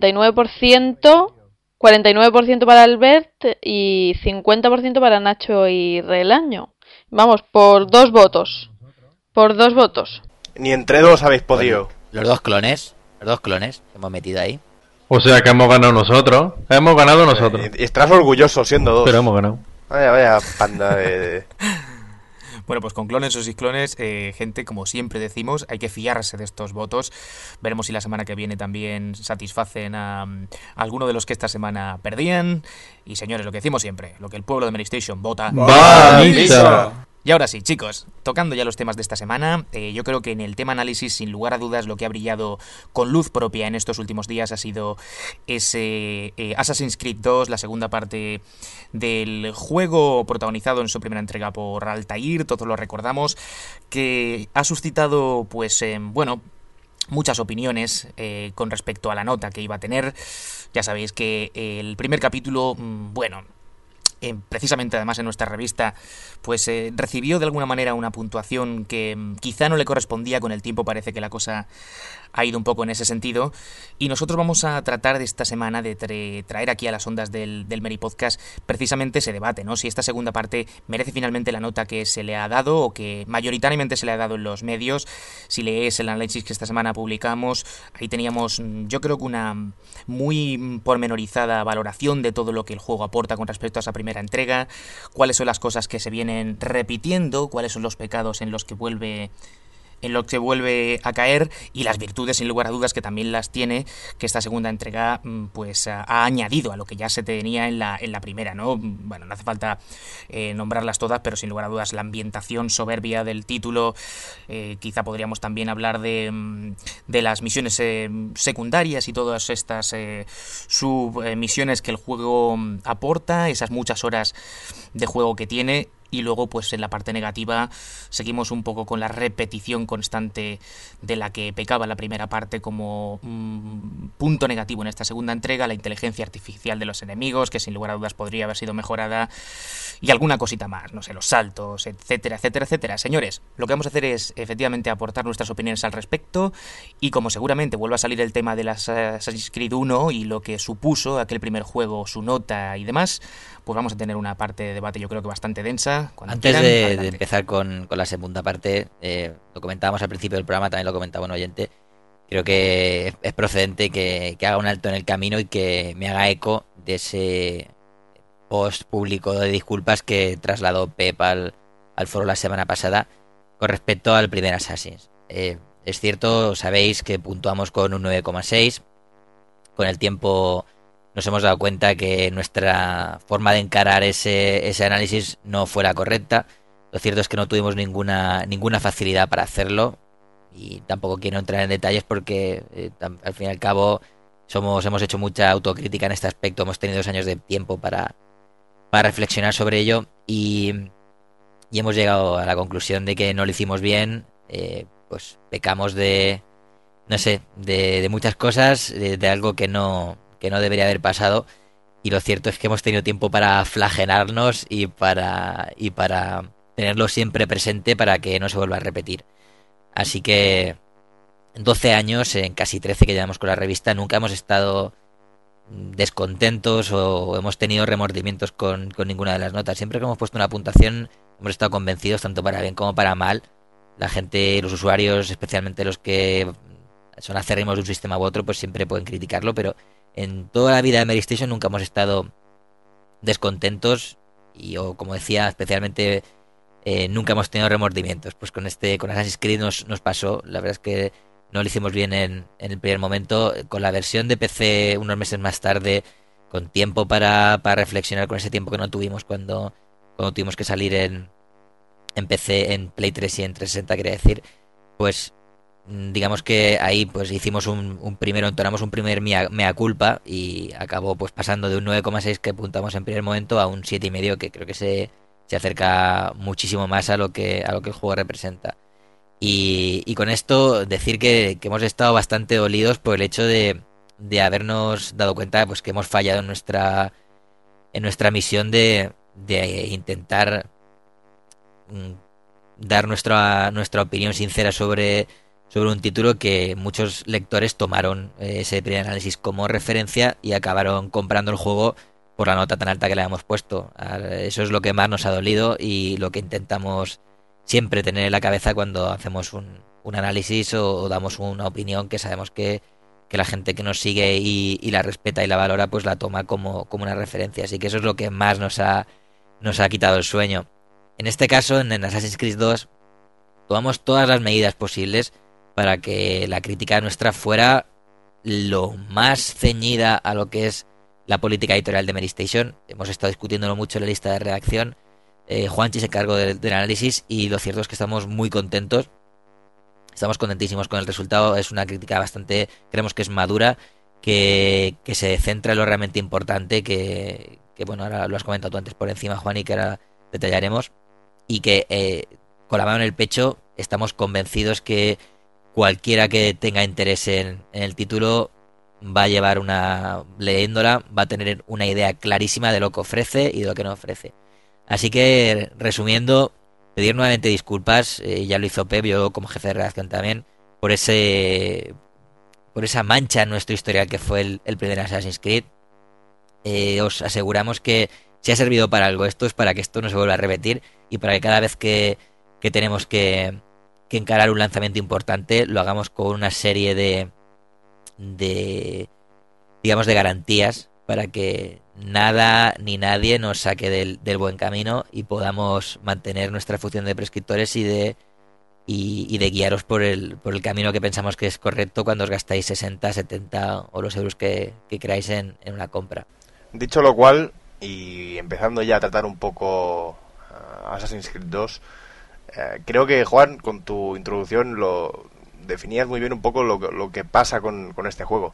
49% para Albert y 50% para Nacho y Relaño. Vamos, por 2 votos. Por 2 votos. Ni entre dos habéis podido. Los dos clones que hemos metido ahí. O sea que hemos ganado nosotros. Hemos ganado nosotros. Y estás orgulloso siendo dos. Pero hemos ganado. Vaya panda de... Bueno, pues con clones o sin clones, gente, como siempre decimos, hay que fiarse de estos votos. Veremos si la semana que viene también satisfacen a alguno de los que esta semana perdían. Y señores, lo que decimos siempre, lo que el pueblo de Mary Station vota. ¡Va, misa! Y ahora sí, chicos, tocando ya los temas de esta semana, yo creo que en el tema análisis, sin lugar a dudas, lo que ha brillado con luz propia en estos últimos días ha sido ese Assassin's Creed 2, la segunda parte del juego protagonizado en su primera entrega por Altair, todos lo recordamos, que ha suscitado, pues, bueno, muchas opiniones con respecto a la nota que iba a tener. Ya sabéis que el primer capítulo, bueno... precisamente además en nuestra revista, pues recibió de alguna manera una puntuación que quizá no le correspondía. Con el tiempo parece que la cosa ha ido un poco en ese sentido. Y nosotros vamos a tratar de esta semana de traer aquí a las ondas del Meri Podcast precisamente ese debate, ¿no? Si esta segunda parte merece finalmente la nota que se le ha dado o que mayoritariamente se le ha dado en los medios. Si lees el análisis que esta semana publicamos, ahí teníamos, yo creo que una muy pormenorizada valoración de todo lo que el juego aporta con respecto a esa primera entrega, cuáles son las cosas que se vienen repitiendo, cuáles son los pecados en los que vuelve a caer, y las virtudes, sin lugar a dudas, que también las tiene, que esta segunda entrega pues ha añadido a lo que ya se tenía en la primera, ¿no? Bueno, no hace falta nombrarlas todas, pero sin lugar a dudas la ambientación soberbia del título, quizá podríamos también hablar de las misiones secundarias y todas estas submisiones que el juego aporta, esas muchas horas de juego que tiene. Y luego, pues en la parte negativa, seguimos un poco con la repetición constante de la que pecaba la primera parte como punto negativo en esta segunda entrega, la inteligencia artificial de los enemigos, que sin lugar a dudas podría haber sido mejorada, y alguna cosita más, no sé, los saltos, etcétera, etcétera, etcétera. Señores, lo que vamos a hacer es efectivamente aportar nuestras opiniones al respecto, y como seguramente vuelva a salir el tema de las Assassin's Creed 1 y lo que supuso aquel primer juego, su nota y demás, pues vamos a tener una parte de debate yo creo que bastante densa. Antes de empezar con la segunda parte, lo comentábamos al principio del programa, también lo comentaba un oyente, creo que es procedente que haga un alto en el camino y que me haga eco de ese post público de disculpas que trasladó Pep al foro la semana pasada con respecto al primer Assassin's. Es cierto, sabéis que puntuamos con un 9,6, con el tiempo nos hemos dado cuenta que nuestra forma de encarar ese análisis no fue la correcta. Lo cierto es que no tuvimos ninguna facilidad para hacerlo, y tampoco quiero entrar en detalles porque al fin y al cabo hemos hecho mucha autocrítica en este aspecto, hemos tenido 2 años de tiempo para reflexionar sobre ello y hemos llegado a la conclusión de que no lo hicimos bien, pues pecamos de muchas cosas, de algo que no debería haber pasado, y lo cierto es que hemos tenido tiempo para flagelarnos y para tenerlo siempre presente para que no se vuelva a repetir. Así que 12 años, en casi 13 que llevamos con la revista, nunca hemos estado descontentos o hemos tenido remordimientos con ninguna de las notas. Siempre que hemos puesto una puntuación hemos estado convencidos, tanto para bien como para mal. La gente, los usuarios, especialmente los que son acérrimos de un sistema u otro, pues siempre pueden criticarlo, pero en toda la vida de Meri Station nunca hemos estado descontentos o como decía, especialmente nunca hemos tenido remordimientos. Pues con Assassin's Creed nos pasó. La verdad es que no lo hicimos bien en el primer momento. Con la versión de PC unos meses más tarde, con tiempo para reflexionar, con ese tiempo que no tuvimos cuando tuvimos que salir en PC, en Play 3 y en 360, quería decir, pues digamos que ahí pues hicimos entonamos un primer mea culpa, y acabó pues pasando de un 9,6 que apuntamos en primer momento a un 7,5, que creo que se acerca muchísimo más a lo que el juego representa. Y con esto decir que hemos estado bastante dolidos por el hecho de habernos dado cuenta pues que hemos fallado en nuestra misión de intentar dar nuestra opinión sincera sobre un título que muchos lectores tomaron ese primer análisis como referencia y acabaron comprando el juego por la nota tan alta que le habíamos puesto. Eso es lo que más nos ha dolido y lo que intentamos siempre tener en la cabeza cuando hacemos un análisis o damos una opinión que sabemos que la gente que nos sigue y la respeta y la valora pues la toma como una referencia. Así que eso es lo que más nos ha quitado el sueño. En este caso, en Assassin's Creed 2, tomamos todas las medidas posibles para que la crítica nuestra fuera lo más ceñida a lo que es la política editorial de Meri Station. Hemos estado discutiéndolo mucho en la lista de redacción. Juanchi se encargó del análisis y lo cierto es que estamos muy contentos. Estamos contentísimos con el resultado. Es una crítica bastante, creemos que es madura, que se centra en lo realmente importante, que bueno, ahora lo has comentado tú antes por encima, Juan, y que ahora detallaremos. Y que con la mano en el pecho estamos convencidos que cualquiera que tenga interés en el título va a llevar leyéndola, va a tener una idea clarísima de lo que ofrece y de lo que no ofrece. Así que, resumiendo, pedir nuevamente disculpas, ya lo hizo Pep, yo como jefe de redacción también, por ese esa mancha en nuestro historial que fue el primer Assassin's Creed. Os aseguramos que si ha servido para algo esto, es para que esto no se vuelva a repetir y para que cada vez que tenemos que encarar un lanzamiento importante lo hagamos con una serie de digamos de garantías para que nada ni nadie nos saque del buen camino y podamos mantener nuestra función de prescriptores y de guiaros por el camino que pensamos que es correcto cuando os gastáis 60, 70 o los euros que queráis en una compra. Dicho lo cual, y empezando ya a tratar un poco Assassin's Creed 2, creo que, Juan, con tu introducción lo definías muy bien un poco lo que pasa con este juego.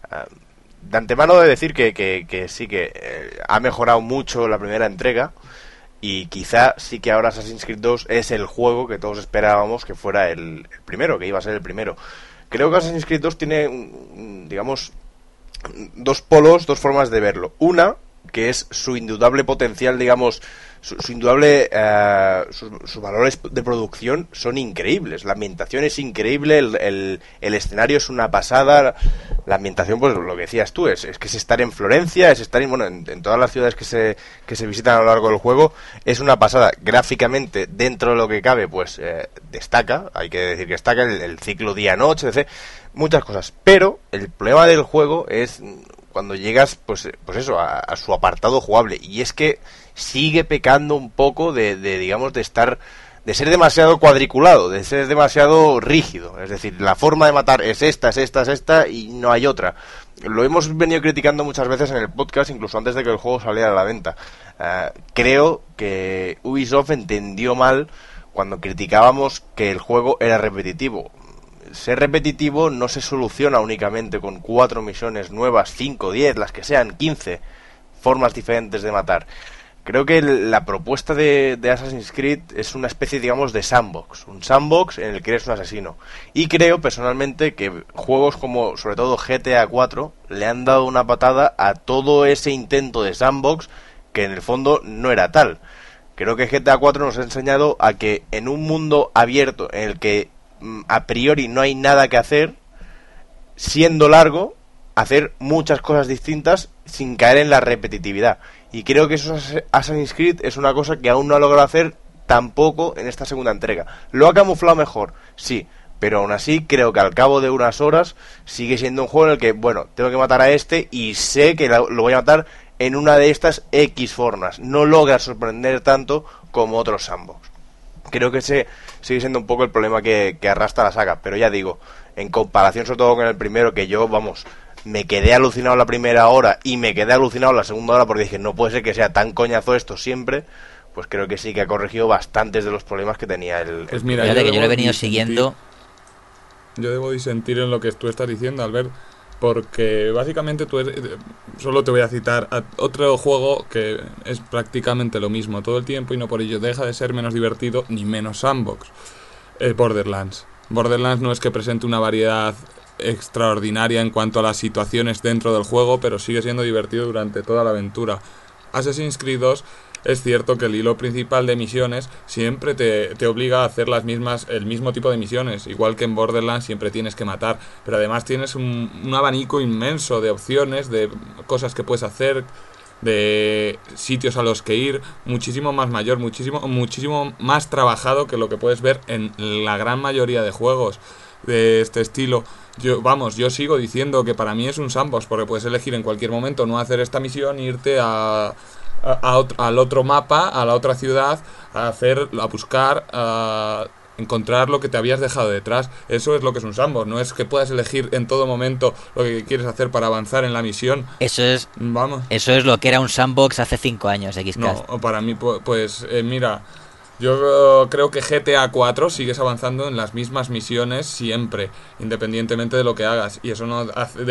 De antemano de decir que sí que ha mejorado mucho la primera entrega y quizá sí que ahora Assassin's Creed 2 es el juego que todos esperábamos que fuera el primero, que iba a ser el primero. Creo que Assassin's Creed 2 tiene, digamos, dos polos, dos formas de verlo. Una, que es su indudable potencial, digamos, su indudable sus valores de producción son increíbles. La ambientación es increíble, el escenario es una pasada. La ambientación, pues lo que decías tú, es que es estar en Florencia, es estar en todas las ciudades que se visitan a lo largo del juego. Es una pasada. Gráficamente, dentro de lo que cabe, pues destaca, hay que decir que destaca el ciclo día-noche, etc. Muchas cosas. Pero el problema del juego es cuando llegas, pues eso, a su apartado jugable. Y es que sigue pecando un poco de ser demasiado cuadriculado, de ser demasiado rígido. Es decir, la forma de matar es esta y no hay otra. Lo hemos venido criticando muchas veces en el podcast, incluso antes de que el juego saliera a la venta. Creo que Ubisoft entendió mal cuando criticábamos que el juego era repetitivo. Ser repetitivo no se soluciona únicamente con 4 misiones nuevas, 5, 10, las que sean, 15 formas diferentes de matar. Creo que la propuesta de Assassin's Creed es una especie, digamos, de sandbox. Un sandbox en el que eres un asesino. Y creo, personalmente, que juegos como, sobre todo, GTA 4, le han dado una patada a todo ese intento de sandbox que, en el fondo, no era tal. Creo que GTA 4 nos ha enseñado a que en un mundo abierto en el que a priori no hay nada que hacer, siendo largo, hacer muchas cosas distintas sin caer en la repetitividad. Y creo que eso Assassin's Creed es una cosa que aún no ha logrado hacer tampoco en esta segunda entrega. Lo ha camuflado mejor, sí, pero aún así creo que al cabo de unas horas sigue siendo un juego en el que, bueno, tengo que matar a este y sé que lo voy a matar en una de estas X formas. No logra sorprender tanto como otros sandbox. Creo que ese sigue siendo un poco el problema que arrastra la saga, pero ya digo, en comparación sobre todo con el primero, que yo, me quedé alucinado la primera hora y me quedé alucinado la segunda hora porque dije, no puede ser que sea tan coñazo esto siempre, pues creo que sí que ha corregido bastantes de los problemas que tenía el... Pues mira, fíjate que yo lo he venido siguiendo. Yo debo disentir en lo que tú estás diciendo, Albert, porque básicamente solo te voy a citar a otro juego que es prácticamente lo mismo todo el tiempo y no por ello deja de ser menos divertido ni menos sandbox. Borderlands. Borderlands no es que presente una variedad extraordinaria en cuanto a las situaciones dentro del juego, pero sigue siendo divertido durante toda la aventura. Assassin's Creed 2 es cierto que el hilo principal de misiones siempre te obliga a hacer el mismo tipo de misiones, igual que en Borderlands siempre tienes que matar, pero además tienes un abanico inmenso de opciones, de cosas que puedes hacer, de sitios a los que ir, muchísimo más mayor, muchísimo más trabajado que lo que puedes ver en la gran mayoría de juegos de este estilo. Yo sigo diciendo que para mí es un sandbox, porque puedes elegir en cualquier momento no hacer esta misión, irte al otro mapa, a la otra ciudad, a buscar, a encontrar lo que te habías dejado detrás. Eso es lo que es un sandbox, no es que puedas elegir en todo momento lo que quieres hacer para avanzar en la misión. Eso es lo que era un sandbox hace 5 años, XCast. No, para mí, mira, yo creo que GTA 4 sigues avanzando en las mismas misiones siempre, independientemente de lo que hagas, y eso no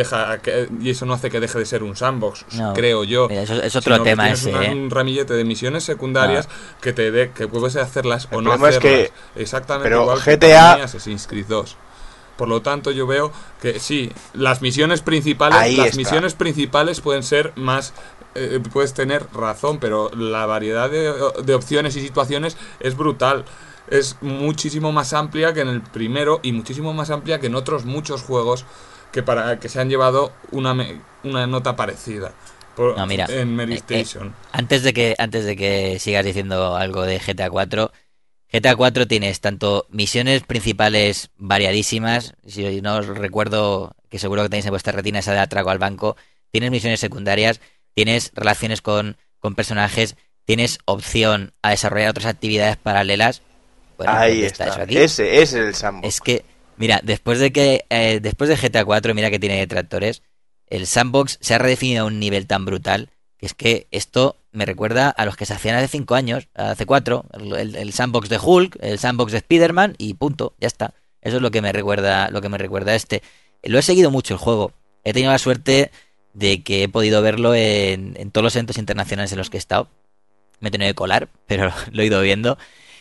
hace que deje de ser un sandbox, no, creo yo. Mira, eso es otro tema ese. Un ramillete de misiones secundarias que puedes hacerlas o no hacerlas. Exactamente pero igual GTA... que Assassin's Creed 2. Por lo tanto, yo veo que sí, las misiones principales pueden ser más... puedes tener razón, pero la variedad de opciones y situaciones es brutal. Es muchísimo más amplia que en el primero y muchísimo más amplia que en otros muchos juegos para que se han llevado una nota parecida No, mira, en Mary Station. Antes de que sigas diciendo algo de GTA 4, GTA 4 tienes tanto misiones principales variadísimas, si no os recuerdo, que seguro que tenéis en vuestra retina esa de atraco al banco, tienes misiones secundarias, tienes relaciones con personajes, tienes opción a desarrollar otras actividades paralelas. Bueno, ahí ¿dónde está, eso aquí? ese es el sandbox. Es que, mira, después de GTA 4, mira que tiene detractores, el sandbox se ha redefinido a un nivel tan brutal que es que esto me recuerda a los que se hacían hace 5 años, hace 4, el sandbox de Hulk, el sandbox de Spider-Man y punto, ya está. Eso es lo que me recuerda a este. Lo he seguido mucho el juego. He tenido la suerte de que he podido verlo en todos los eventos internacionales en los que he estado. Me he tenido que colar, pero lo he ido viendo.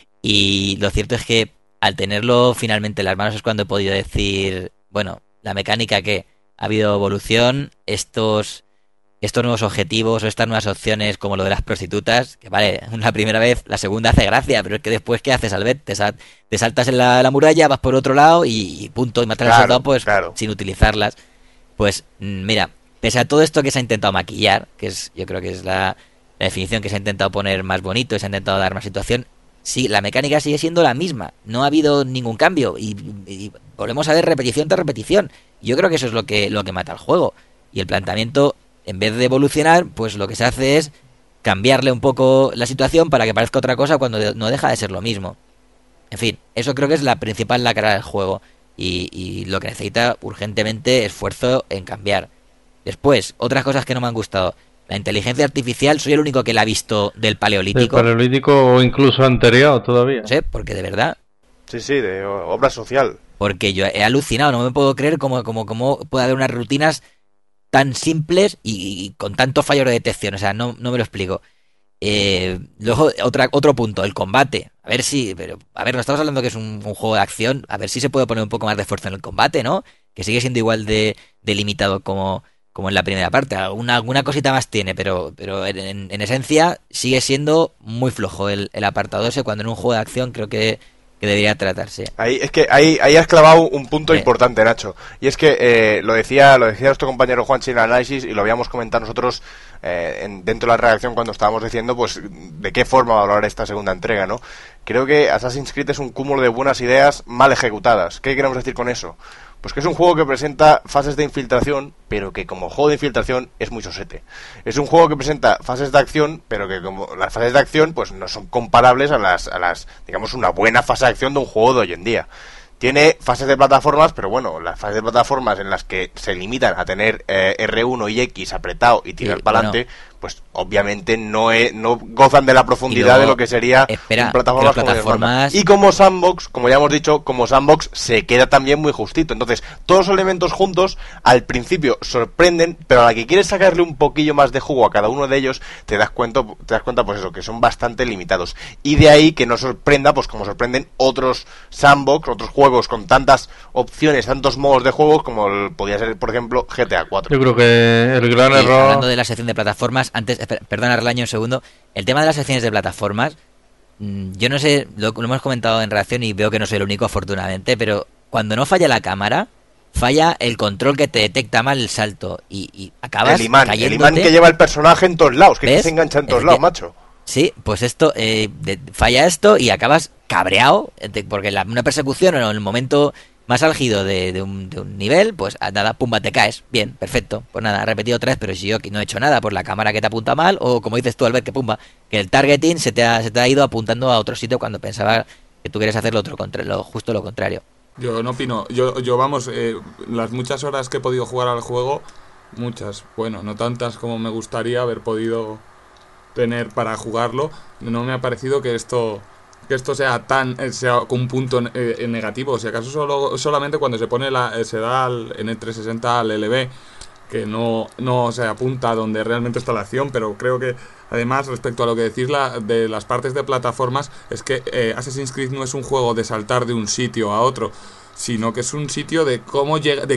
Y lo cierto es que al tenerlo finalmente en las manos es cuando he podido decir, bueno, la mecánica que ha habido evolución, estos nuevos objetivos o estas nuevas opciones como lo de las prostitutas, que vale, la primera vez, la segunda hace gracia, pero es que después ¿qué haces, Albert? Te saltas en la muralla, vas por otro lado y punto, y matas al soldado pues sin utilizarlas. Pues mira, pese a todo esto que se ha intentado maquillar, que es, yo creo que es la definición que se ha intentado poner más bonito, se ha intentado dar más situación, sí, la mecánica sigue siendo la misma, no ha habido ningún cambio y volvemos a ver repetición tras repetición. Yo creo que eso es lo que mata al juego. Y el planteamiento, en vez de evolucionar, pues lo que se hace es cambiarle un poco la situación para que parezca otra cosa cuando no deja de ser lo mismo. En fin, eso creo que es la principal lacra del juego y lo que necesita urgentemente esfuerzo en cambiar. Después, otras cosas que no me han gustado. La inteligencia artificial, soy el único que la ha visto del Paleolítico. Del Paleolítico o incluso anterior todavía. No sé, porque de verdad. Sí, de obra social. Porque yo he alucinado, no me puedo creer cómo puede haber unas rutinas tan simples y con tanto fallo de detección. O sea, no me lo explico. Luego, otro punto, el combate. A ver, no estamos hablando que es un juego de acción. A ver si se puede poner un poco más de esfuerzo en el combate, ¿no? Que sigue siendo igual de limitado como en la primera parte. Alguna cosita más tiene, pero en esencia sigue siendo muy flojo el apartado ese, cuando en un juego de acción creo que debería tratarse. Ahí has clavado un punto importante, Nacho. Y es que lo decía nuestro compañero Juanchi en el análisis y lo habíamos comentado nosotros dentro de la redacción cuando estábamos diciendo pues de qué forma valorar esta segunda entrega, ¿no? Creo que Assassin's Creed es un cúmulo de buenas ideas mal ejecutadas. ¿Qué queremos decir con eso? Pues que es un juego que presenta fases de infiltración, pero que como juego de infiltración es muy sosete. Es un juego que presenta fases de acción, pero que como las fases de acción pues no son comparables a las digamos, una buena fase de acción de un juego de hoy en día. Tiene fases de plataformas, pero bueno, las fases de plataformas en las que se limitan a tener R1 y X apretado y tirar para adelante, pues obviamente no gozan de la profundidad luego, de lo que sería plataformas. Y como sandbox, como ya hemos dicho, como sandbox se queda también muy justito. Entonces, todos los elementos juntos al principio sorprenden, pero a la que quieres sacarle un poquillo más de jugo a cada uno de ellos, te das cuenta pues eso, que son bastante limitados. Y de ahí que no sorprenda, pues como sorprenden otros sandbox, otros juegos con tantas opciones, tantos modos de juego como podía ser, por ejemplo, GTA 4. Yo creo que el gran error... Hablando de la sección de plataformas, antes, perdona Arlaño un segundo, el tema de las secciones de plataformas, yo no sé, lo hemos comentado en reacción y veo que no soy el único afortunadamente, pero cuando no falla la cámara, falla el control que te detecta mal el salto y acabas cayéndote. El imán que lleva el personaje en todos lados, que se engancha en todos lados, macho. Sí, pues esto, falla esto y acabas cabreado, porque una persecución o en el momento más álgido de un nivel, pues nada, pumba, te caes. Bien, perfecto. Pues nada, repetido otra vez, pero si yo no he hecho nada por la cámara que te apunta mal, o como dices tú, Albert, que pumba, que el targeting se te ha ido apuntando a otro sitio cuando pensaba que tú quieres hacer justo lo contrario. Yo no opino. Yo vamos, las muchas horas que he podido jugar al juego, muchas, bueno, no tantas como me gustaría haber podido tener para jugarlo, no me ha parecido que esto sea un punto negativo. Si acaso solamente cuando se da en el 360 al LB, que no se apunta a donde realmente está la acción, pero creo que además respecto a lo que decís de las partes de plataformas, es que Assassin's Creed no es un juego de saltar de un sitio a otro, sino que es un sitio de cómo llegar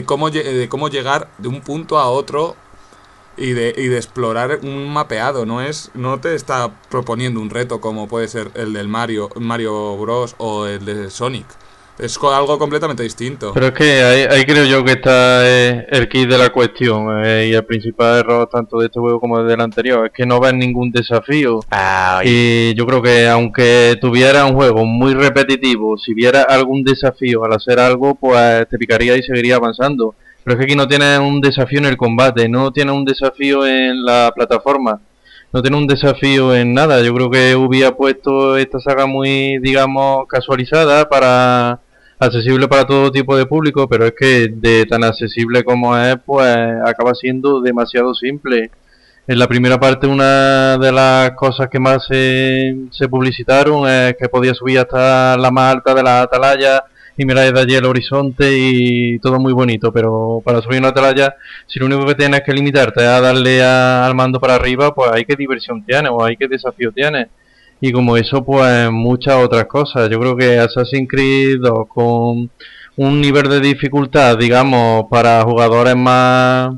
de un punto a otro y de explorar un mapeado. No te está proponiendo un reto como puede ser el del Mario Bros o el de Sonic, Es algo completamente distinto. Pero es que ahí creo yo que está el kit de la cuestión y el principal error tanto de este juego como del anterior. Es que no ves ningún desafío. Y yo creo que aunque tuviera un juego muy repetitivo, si viera algún desafío al hacer algo, pues te picaría y seguiría avanzando. Pero es que aquí no tiene un desafío en el combate, no tiene un desafío en la plataforma, no tiene un desafío en nada. Yo creo que hubiera puesto esta saga muy, digamos, casualizada, accesible para todo tipo de público, pero es que de tan accesible como es, pues acaba siendo demasiado simple. En la primera parte, una de las cosas que más se publicitaron es que podía subir hasta la más alta de la atalaya y mirar desde allí el horizonte y todo muy bonito, pero para subir una atalaya, si lo único que tienes que limitarte a darle al mando para arriba, pues ahí qué diversión tienes o ahí qué desafío tienes. Y como eso, pues muchas otras cosas. Yo creo que Assassin's Creed 2, con un nivel de dificultad, digamos, para jugadores más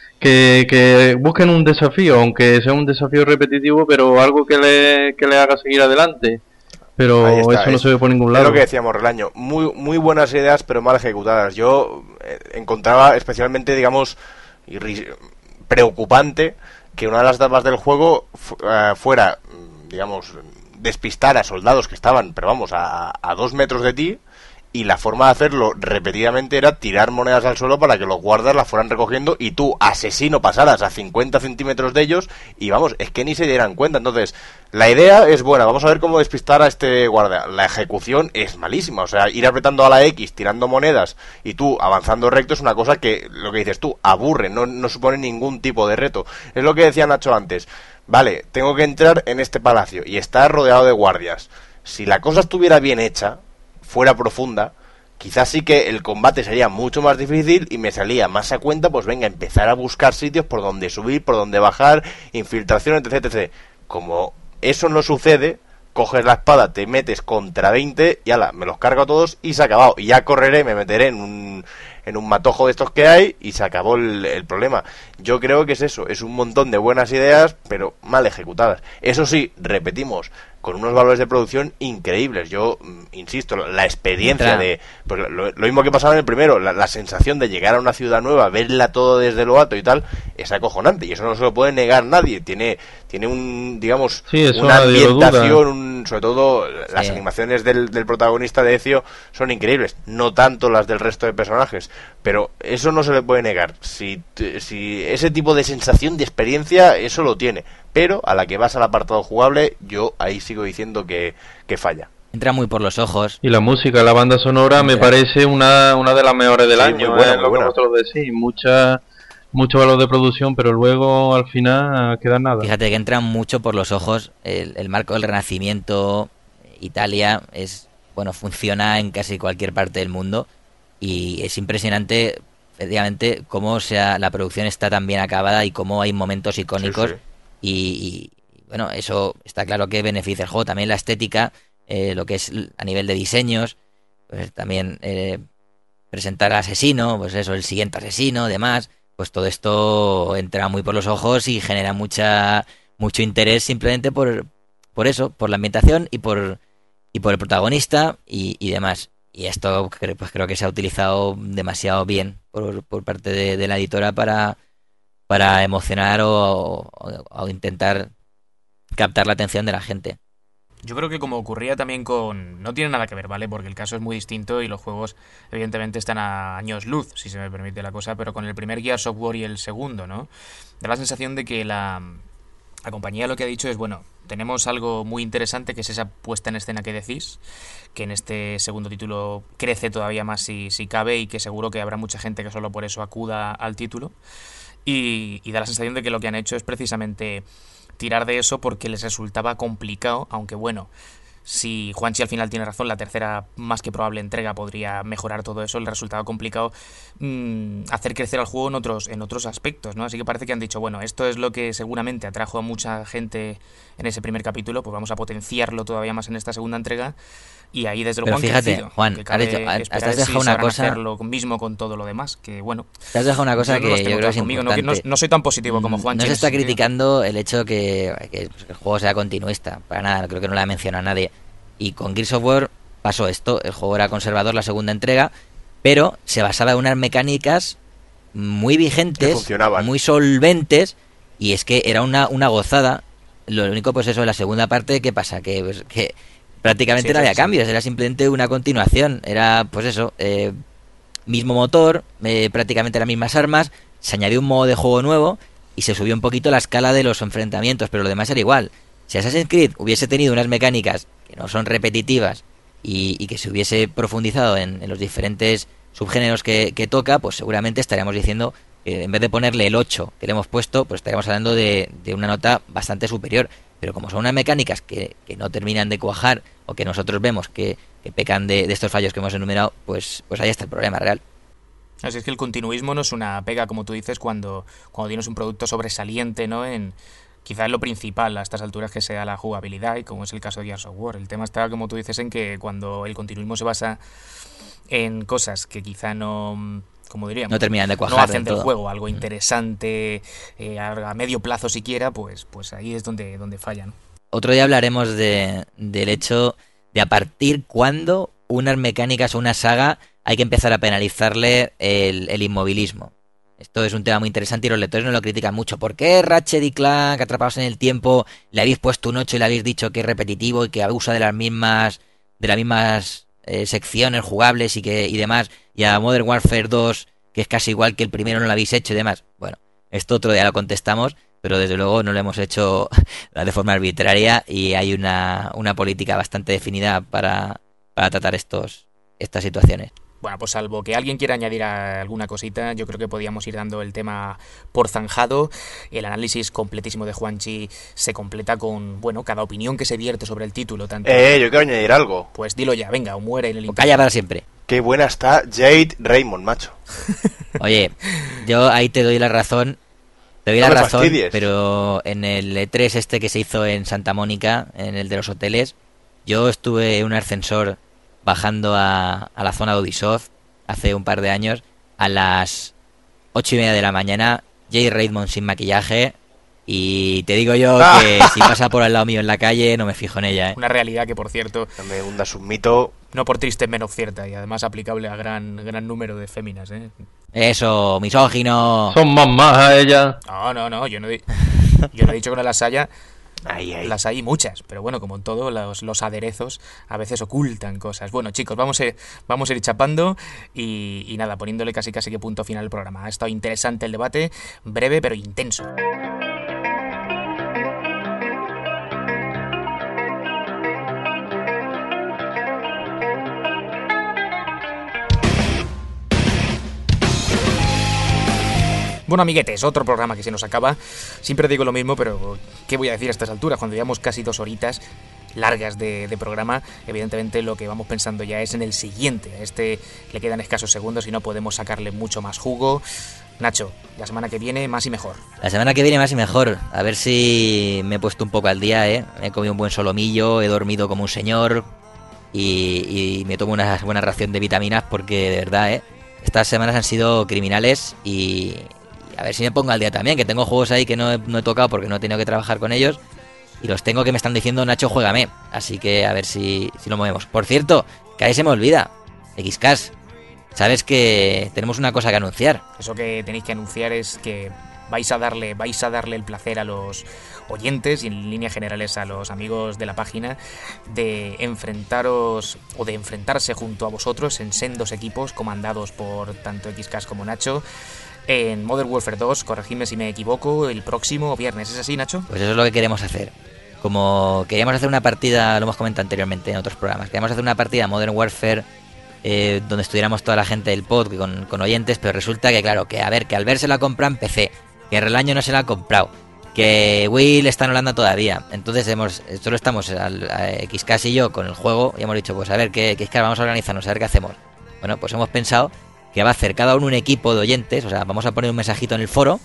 que busquen un desafío, aunque sea un desafío repetitivo, pero algo que le haga seguir adelante. Pero eso no se ve por ningún lado. Es lo que decíamos, Relaño. Muy buenas ideas, pero mal ejecutadas. Yo encontraba especialmente, digamos, preocupante que una de las etapas del juego fuera, digamos, despistar a soldados que estaban, pero vamos, a 2 metros de ti, y la forma de hacerlo repetidamente era tirar monedas al suelo para que los guardas las fueran recogiendo y tú, asesino, pasaras a 50 centímetros de ellos y vamos, es que ni se dieran cuenta. Entonces, la idea es buena, vamos a ver cómo despistar a este guardia. La ejecución es malísima, o sea, ir apretando a la X, tirando monedas y tú avanzando recto es una cosa que, lo que dices tú, aburre, no supone ningún tipo de reto. Es lo que decía Nacho antes. Vale, tengo que entrar en este palacio y está rodeado de guardias. Si la cosa estuviera bien hecha, fuera profunda, quizás sí que el combate sería mucho más difícil y me salía más a cuenta, pues venga, empezar a buscar sitios por donde subir, por donde bajar, infiltración, etc, etc. Como eso no sucede, coges la espada, te metes contra 20 y ala, me los cargo a todos y se ha acabado. Y ya correré, me meteré en un matojo de estos que hay y se acabó el problema. Yo creo que es eso, es un montón de buenas ideas, pero mal ejecutadas. Eso sí, repetimos, con unos valores de producción increíbles. Yo insisto, la experiencia de... Pues lo mismo que pasaba en el primero, la sensación de llegar a una ciudad nueva, verla todo desde lo alto y tal, es acojonante, y eso no se lo puede negar nadie. Tiene un, digamos, una ambientación, sobre todo las animaciones del protagonista de Ezio son increíbles, no tanto las del resto de personajes, pero eso no se le puede negar. Si ese tipo de sensación, de experiencia, eso lo tiene, pero a la que vas al apartado jugable, yo ahí sigo diciendo que falla. Entra muy por los ojos. Y la música, la banda sonora, me parece una de las mejores del año. Muy buena, lo que vosotros decís, mucho valor de producción, pero luego al final queda nada. Fíjate que entra mucho por los ojos. El marco del Renacimiento, Italia, funciona en casi cualquier parte del mundo y es impresionante, efectivamente, cómo la producción está tan bien acabada y cómo hay momentos icónicos. Sí. Y bueno, eso está claro que beneficia el juego. También la estética, lo que es a nivel de diseños, pues también presentar al asesino, pues eso, el siguiente asesino, demás, pues todo esto entra muy por los ojos y genera mucho interés simplemente por eso, por la ambientación y por el protagonista y demás. Y esto pues creo que se ha utilizado demasiado bien por parte de la editora para emocionar o intentar captar la atención de la gente. Yo creo que como ocurría también no tiene nada que ver, ¿vale? Porque el caso es muy distinto y los juegos evidentemente están a años luz, si se me permite la cosa, pero con el primer Gears of War y el segundo, ¿no? Da la sensación de que la compañía lo que ha dicho es, bueno, tenemos algo muy interesante que es esa puesta en escena que decís, que en este segundo título crece todavía más si cabe y que seguro que habrá mucha gente que solo por eso acuda al título. Y da la sensación de que lo que han hecho es precisamente tirar de eso porque les resultaba complicado, aunque bueno, si Juanchi al final tiene razón, la tercera más que probable entrega podría mejorar todo eso, les resultaba complicado hacer crecer al juego en otros aspectos, ¿no? Así que parece que han dicho, bueno, esto es lo que seguramente atrajo a mucha gente en ese primer capítulo, pues vamos a potenciarlo todavía más en esta segunda entrega. Y ahí desde luego han crecido. Juan, has dejado una cosa, hacer lo mismo con todo lo demás, que bueno. Te has dejado una cosa que yo creo que es importante. No soy tan positivo como Juan. No se está criticando el hecho que el juego sea continuista, para nada, creo que no lo ha mencionado nadie. Y con Gears of War pasó esto. El juego era conservador, la segunda entrega, pero se basaba en unas mecánicas muy vigentes, muy solventes, y es que era una gozada. Lo único, pues eso, de la segunda parte, ¿qué pasa? Que prácticamente no había cambios, era simplemente una continuación. Era, pues eso, mismo motor, prácticamente las mismas armas, se añadió un modo de juego nuevo y se subió un poquito la escala de los enfrentamientos, pero lo demás era igual. Si Assassin's Creed hubiese tenido unas mecánicas que no son repetitivas y que se hubiese profundizado en los diferentes subgéneros que toca, pues seguramente estaríamos diciendo que en vez de ponerle el 8 que le hemos puesto, pues estaríamos hablando de una nota bastante superior. Pero como son unas mecánicas que no terminan de cuajar, o que nosotros vemos que pecan de estos fallos que hemos enumerado, pues ahí está el problema real. Así es que el continuismo no es una pega, como tú dices, cuando tienes un producto sobresaliente, ¿no? Quizás lo principal a estas alturas que sea la jugabilidad, y como es el caso de Gears of War. El tema está, como tú dices, en que cuando el continuismo se basa en cosas que quizá no, como diríamos, no terminan de cuajar, no hacen del juego algo interesante a medio plazo siquiera, pues ahí es donde fallan. Otro día hablaremos del hecho de a partir cuándo unas mecánicas o una saga hay que empezar a penalizarle el inmovilismo. Esto es un tema muy interesante y los lectores no lo critican mucho. ¿Por qué Ratchet y Clank, Atrapados en el Tiempo, le habéis puesto un 8 y le habéis dicho que es repetitivo y que abusa de las mismas secciones jugables y demás? Y a Modern Warfare 2, que es casi igual que el primero, no lo habéis hecho y demás. Bueno, esto otro día lo contestamos, pero desde luego no lo hemos hecho de forma arbitraria y hay una política bastante definida para tratar estas situaciones. Bueno, pues salvo que alguien quiera añadir alguna cosita, yo creo que podíamos ir dando el tema por zanjado. El análisis completísimo de Juanchi se completa con, bueno, cada opinión que se vierte sobre el título. Tanto... yo quiero añadir algo. Pues dilo ya, venga, o muere en el intento. Calla para siempre. Qué buena está Jade Raymond, macho. Oye, yo ahí te doy la razón. Te doy la razón, fastidies. Pero en el E3 este que se hizo en Santa Mónica, en el de los hoteles, yo estuve en un ascensor bajando a la zona de Ubisoft hace un par de años a las 8:30 de la mañana, Jade Raymond sin maquillaje, y te digo yo que si pasa por al lado mío en la calle no me fijo en ella, ¿eh? Una realidad que, por cierto, no me hundas un mito, no por triste menos cierta, y además aplicable a gran número de féminas, ¿eh? Eso, misógino. Son más a ella. No, yo no he dicho que no las haya. Las hay muchas, pero bueno, como en todo, los aderezos a veces ocultan cosas. Bueno, chicos, vamos a ir chapando y nada, poniéndole casi que punto final al programa. Ha estado interesante el debate, breve pero intenso. Bueno, amiguetes, otro programa que se nos acaba. Siempre digo lo mismo, pero ¿qué voy a decir a estas alturas? Cuando llevamos casi 2 horitas largas de programa, evidentemente lo que vamos pensando ya es en el siguiente. A este le quedan escasos segundos y no podemos sacarle mucho más jugo. Nacho, la semana que viene más y mejor. La semana que viene más y mejor. A ver si me he puesto un poco al día, ¿eh? He comido un buen solomillo, he dormido como un señor y me tomo una buena ración de vitaminas porque, de verdad, estas semanas han sido criminales y a ver si me pongo al día también, que tengo juegos ahí que no he tocado porque no he tenido que trabajar con ellos y los tengo que me están diciendo, Nacho, juégame. Así que a ver si lo movemos. Por cierto, que ahí se me olvida, XCast, sabes que tenemos una cosa que anunciar. Eso que tenéis que anunciar es que vais a darle el placer a los oyentes y en líneas generales a los amigos de la página de enfrentaros o de enfrentarse junto a vosotros en sendos equipos comandados por tanto XCast como Nacho en Modern Warfare 2, corregidme si me equivoco, el próximo viernes. ¿Es así, Nacho? Pues eso es lo que queremos hacer. Como queríamos hacer una partida, lo hemos comentado anteriormente en otros programas, queríamos hacer una partida Modern Warfare donde estuviéramos toda la gente del pod con oyentes, pero resulta que, claro, que Albert se la compra en PC, que Relaño no se la ha comprado, que Will está en Holanda todavía. Entonces solo estamos XCast y yo con el juego y hemos dicho, pues a ver, XCast, vamos a organizarnos, a ver qué hacemos. Bueno, pues hemos pensado que va a hacer cada uno un equipo de oyentes, o sea, vamos a poner un mensajito en el foro,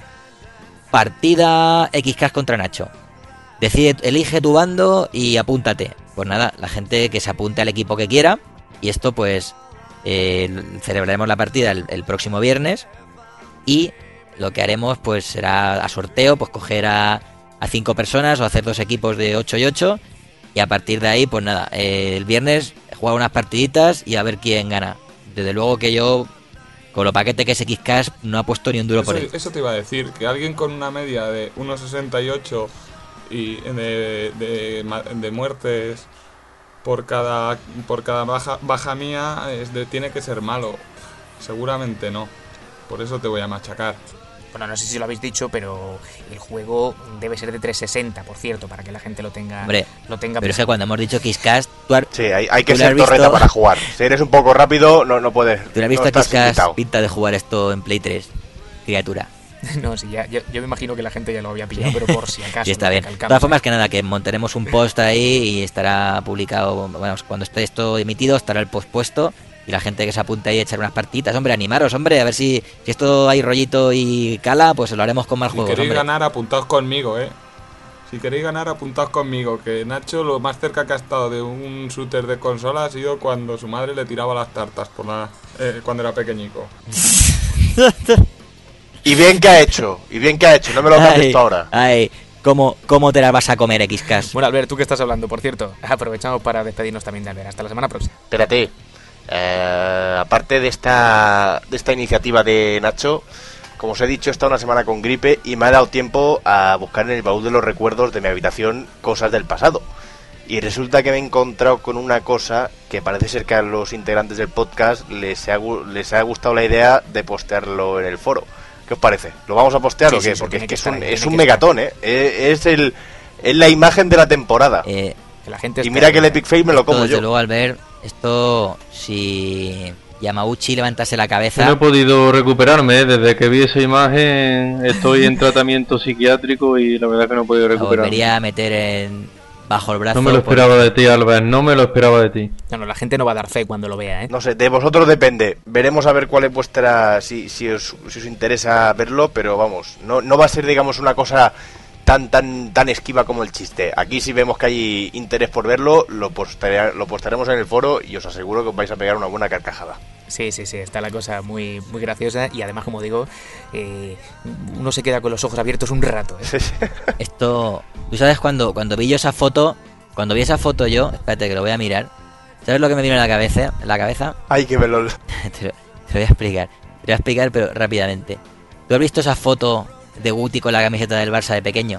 partida XCast contra Nacho. Elige tu bando y apúntate. Pues nada, la gente que se apunte al equipo que quiera, y esto pues celebraremos la partida el próximo viernes, y lo que haremos pues será a sorteo, pues coger a 5 personas o hacer 2 equipos de 8 y 8, y a partir de ahí pues nada, el viernes jugar unas partiditas y a ver quién gana. Desde luego que yo, con lo paquete que es XCash, no ha puesto ni un duro por él. Eso te iba a decir, que alguien con una media de 1,68 y de muertes por cada baja mía tiene que ser malo. Seguramente no. Por eso te voy a machacar. Bueno, no sé si lo habéis dicho, pero el juego debe ser de 360, por cierto, para que la gente lo tenga. Hombre, pero es que cuando hemos dicho XCash, sí, hay que ser torreta para jugar. Si eres un poco rápido, no puedes. ¿Tú le has visto a XCash pinta de jugar esto en Play 3, criatura? No, sí, yo me imagino que la gente ya lo había pillado, pero por si acaso. Sí, está bien. De todas formas, que nada, que montaremos un post ahí y estará publicado. Bueno, cuando esté esto emitido, estará el post puesto. Y la gente que se apunte ahí a echar unas partitas, hombre, animaros, hombre, a ver si esto hay rollito y cala, pues lo haremos con más juegos. Si queréis hombre. ganar, apuntaos conmigo, Si queréis ganar, apuntaos conmigo, que Nacho lo más cerca que ha estado de un shooter de consola ha sido cuando su madre le tiraba las tartas cuando era pequeñico. Y bien que ha hecho, no me lo has visto ahora. Ay, ¿cómo te las vas a comer, XCash? Bueno, Albert, ¿tú qué estás hablando? Por cierto, aprovechamos para despedirnos también de Albert. Hasta la semana próxima. Espérate, aparte de esta iniciativa de Nacho, como os he dicho, he estado una semana con gripe y me ha dado tiempo a buscar en el baúl de los recuerdos de mi habitación cosas del pasado. Y resulta que me he encontrado con una cosa que parece ser que a los integrantes del podcast les ha gustado la idea de postearlo en el foro. ¿Qué os parece? ¿Lo vamos a postear o qué? Porque es que es un megatón, es la imagen de la temporada. Que la gente y mira que el Epic Fail me lo como yo. Desde luego, Albert, esto, si Yamauchi levantase la cabeza... No he podido recuperarme, desde que vi esa imagen estoy en tratamiento psiquiátrico y la verdad que no he podido recuperarme. La volvería a meter bajo el brazo. No me lo esperaba de ti, Albert, no me lo esperaba de ti. No, la gente no va a dar fe cuando lo vea, No sé, de vosotros depende. Veremos a ver cuál es vuestra... Si os interesa verlo, pero vamos, no va a ser, digamos, una cosa tan esquiva como el chiste. Aquí si vemos que hay interés por verlo, lo postaremos en el foro y os aseguro que os vais a pegar una buena carcajada. Sí, está la cosa muy graciosa y además, como digo, uno se queda con los ojos abiertos un rato. Esto, tú sabes, cuando vi esa foto yo, espérate que lo voy a mirar, ¿sabes lo que me vino en la cabeza? Ay, que melón. Te lo voy a explicar, pero rápidamente. ¿Tú has visto esa foto de Guti con la camiseta del Barça de pequeño?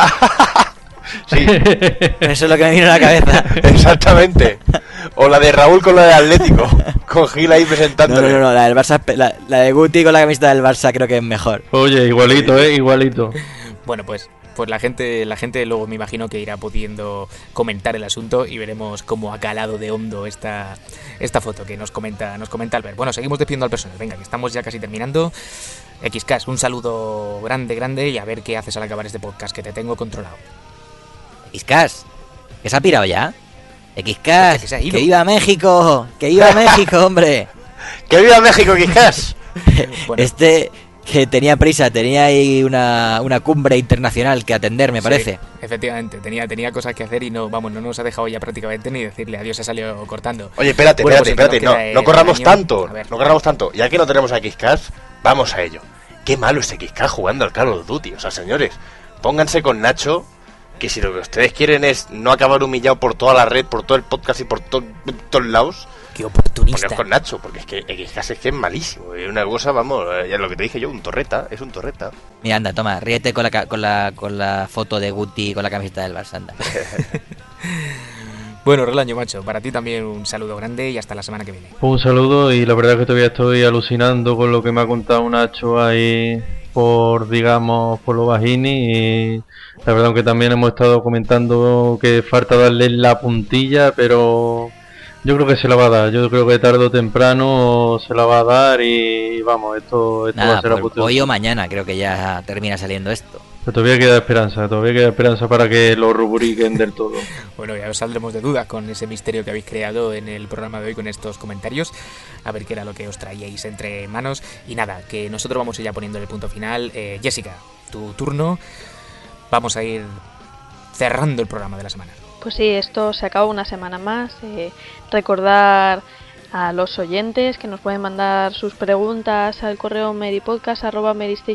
Sí. Eso es lo que me vino a la cabeza. Exactamente. O la de Raúl con la de Atlético, con Gil ahí presentándole. No, la del Barça, la de Guti con la camiseta del Barça creo que es mejor. Oye, igualito, igualito. Bueno, pues la gente luego me imagino que irá pudiendo comentar el asunto y veremos cómo ha calado de hondo esta foto que nos comenta Albert. Bueno, seguimos despidiendo al personal. Venga, que estamos ya casi terminando. XCash, un saludo grande y a ver qué haces al acabar este podcast, que te tengo controlado. XCash, ¿que se ha pirado ya? XCash, que viva México, que viva México, hombre. Que viva México, XCash. Bueno. Que tenía prisa, tenía ahí una cumbre internacional que atender, me parece. Efectivamente, tenía cosas que hacer y no nos ha dejado ya prácticamente ni decirle adiós, se ha salido cortando. Oye, espérate, no corramos tanto, ya que no tenemos a XCash, vamos a ello. Qué malo es XCash jugando al Call of Duty, o sea, señores, pónganse con Nacho, que si lo que ustedes quieren es no acabar humillado por toda la red, por todo el podcast y por todos lados, qué oportunista. Poneos con Nacho, porque es que XCash es es una cosa, vamos, ya lo que te dije yo, es un torreta. Mira, anda, toma, ríete con la foto de Guti con la camiseta del Barça, anda. Bueno, Relaño, macho, para ti también un saludo grande y hasta la semana que viene. Un saludo y la verdad es que todavía estoy alucinando con lo que me ha contado Nacho ahí por lo bajini, y la verdad que también hemos estado comentando que falta darle la puntilla, pero yo creo que se la va a dar, yo creo que tarde o temprano se la va a dar y vamos, esto va a ser pues hoy o mañana creo que ya termina saliendo esto. Pero todavía queda esperanza para que lo rubriquen del todo. Bueno, ya os saldremos de dudas con ese misterio que habéis creado en el programa de hoy con estos comentarios, a ver qué era lo que os traíais entre manos. Y nada, que nosotros vamos a ir ya poniendo el punto final. Jessica, tu turno, vamos a ir cerrando el programa de la semana. Pues sí, esto se acaba una semana más. Recordar a los oyentes que nos pueden mandar sus preguntas al correo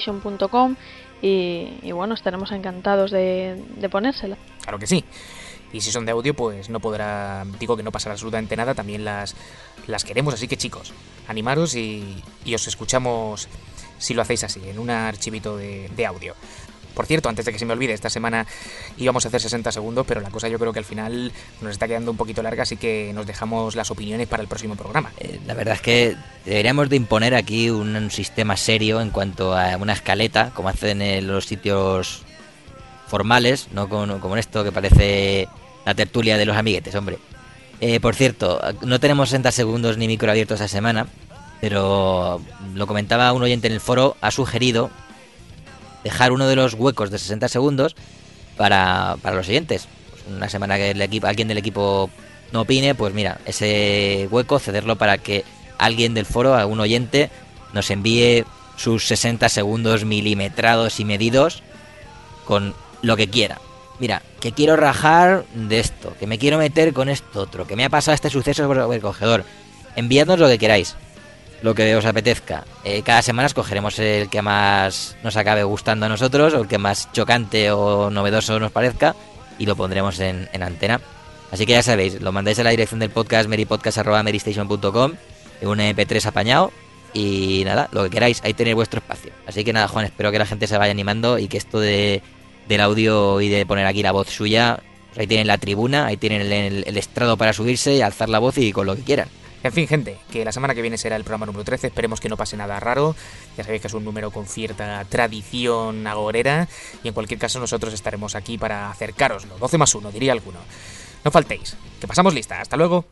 meripodcast@meristation.com y bueno, estaremos encantados de ponérsela. Claro que sí. Y si son de audio, pues no podrá, digo que no pasará absolutamente nada, también las queremos, así que chicos, animaros y os escuchamos si lo hacéis así, en un archivito de audio. Por cierto, antes de que se me olvide, esta semana íbamos a hacer 60 segundos, pero la cosa yo creo que al final nos está quedando un poquito larga, así que nos dejamos las opiniones para el próximo programa. La verdad es que deberíamos de imponer aquí un sistema serio en cuanto a una escaleta, como hacen en los sitios formales, no como esto que parece la tertulia de los amiguetes, hombre. Por cierto, no tenemos 60 segundos ni micro abierto esta semana, pero lo comentaba un oyente en el foro, ha sugerido dejar uno de los huecos de 60 segundos para los siguientes. Pues una semana que alguien del equipo no opine, pues mira, ese hueco cederlo para que alguien del foro, algún oyente, nos envíe sus 60 segundos milimetrados y medidos con lo que quiera. Mira, que quiero rajar de esto, que me quiero meter con esto otro, que me ha pasado este suceso sobre el cogedor. Enviadnos lo que queráis, lo que os apetezca. Cada semana escogeremos el que más nos acabe gustando a nosotros, o el que más chocante o novedoso nos parezca, y lo pondremos en antena. Así que ya sabéis, lo mandáis a la dirección del podcast, meripodcast@meristation.com, en un MP3 apañado, y nada, lo que queráis, ahí tenéis vuestro espacio. Así que nada, Juan, espero que la gente se vaya animando y que esto del audio y de poner aquí la voz suya, pues ahí tienen la tribuna, ahí tienen el estrado para subirse y alzar la voz y con lo que quieran. En fin, gente, que la semana que viene será el programa número 13, esperemos que no pase nada raro, ya sabéis que es un número con cierta tradición agorera, y en cualquier caso nosotros estaremos aquí para acercároslo, 12+1, diría alguno. No faltéis, que pasamos lista, hasta luego.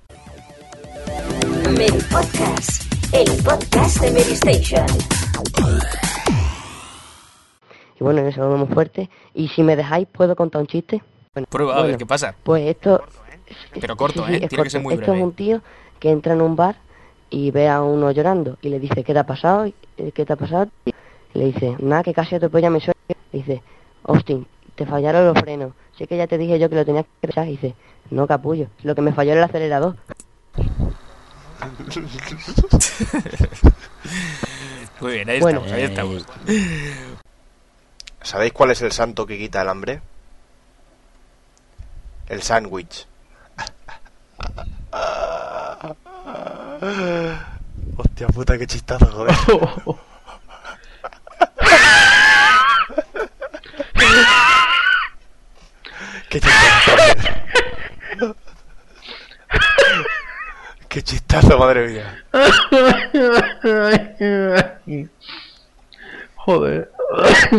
Meri Podcast, el podcast de Meri Station. Y bueno, eso es muy fuerte. Y si me dejáis, ¿puedo contar un chiste? Prueba, a ver qué pasa. Pues esto... Pero corto, sí, tiene corto. que ser muy Esto breve. es un tío que entra en un bar y ve a uno llorando y le dice, ¿qué te ha pasado? ¿Qué te ha pasado, tío? Y le dice, nada, que casi atropella a mi suegra. Le dice, Austin, te fallaron los frenos. Sé que ya te dije yo que lo tenías que echar. Y dice, no, capullo, lo que me falló era el acelerador. Muy bien, ahí Bueno, estamos. ¿Sabéis cuál es el santo que quita el hambre? El sándwich. Hostia puta, qué chistazo, joder. Qué chistazo. Qué chistazo, madre mía. Joder.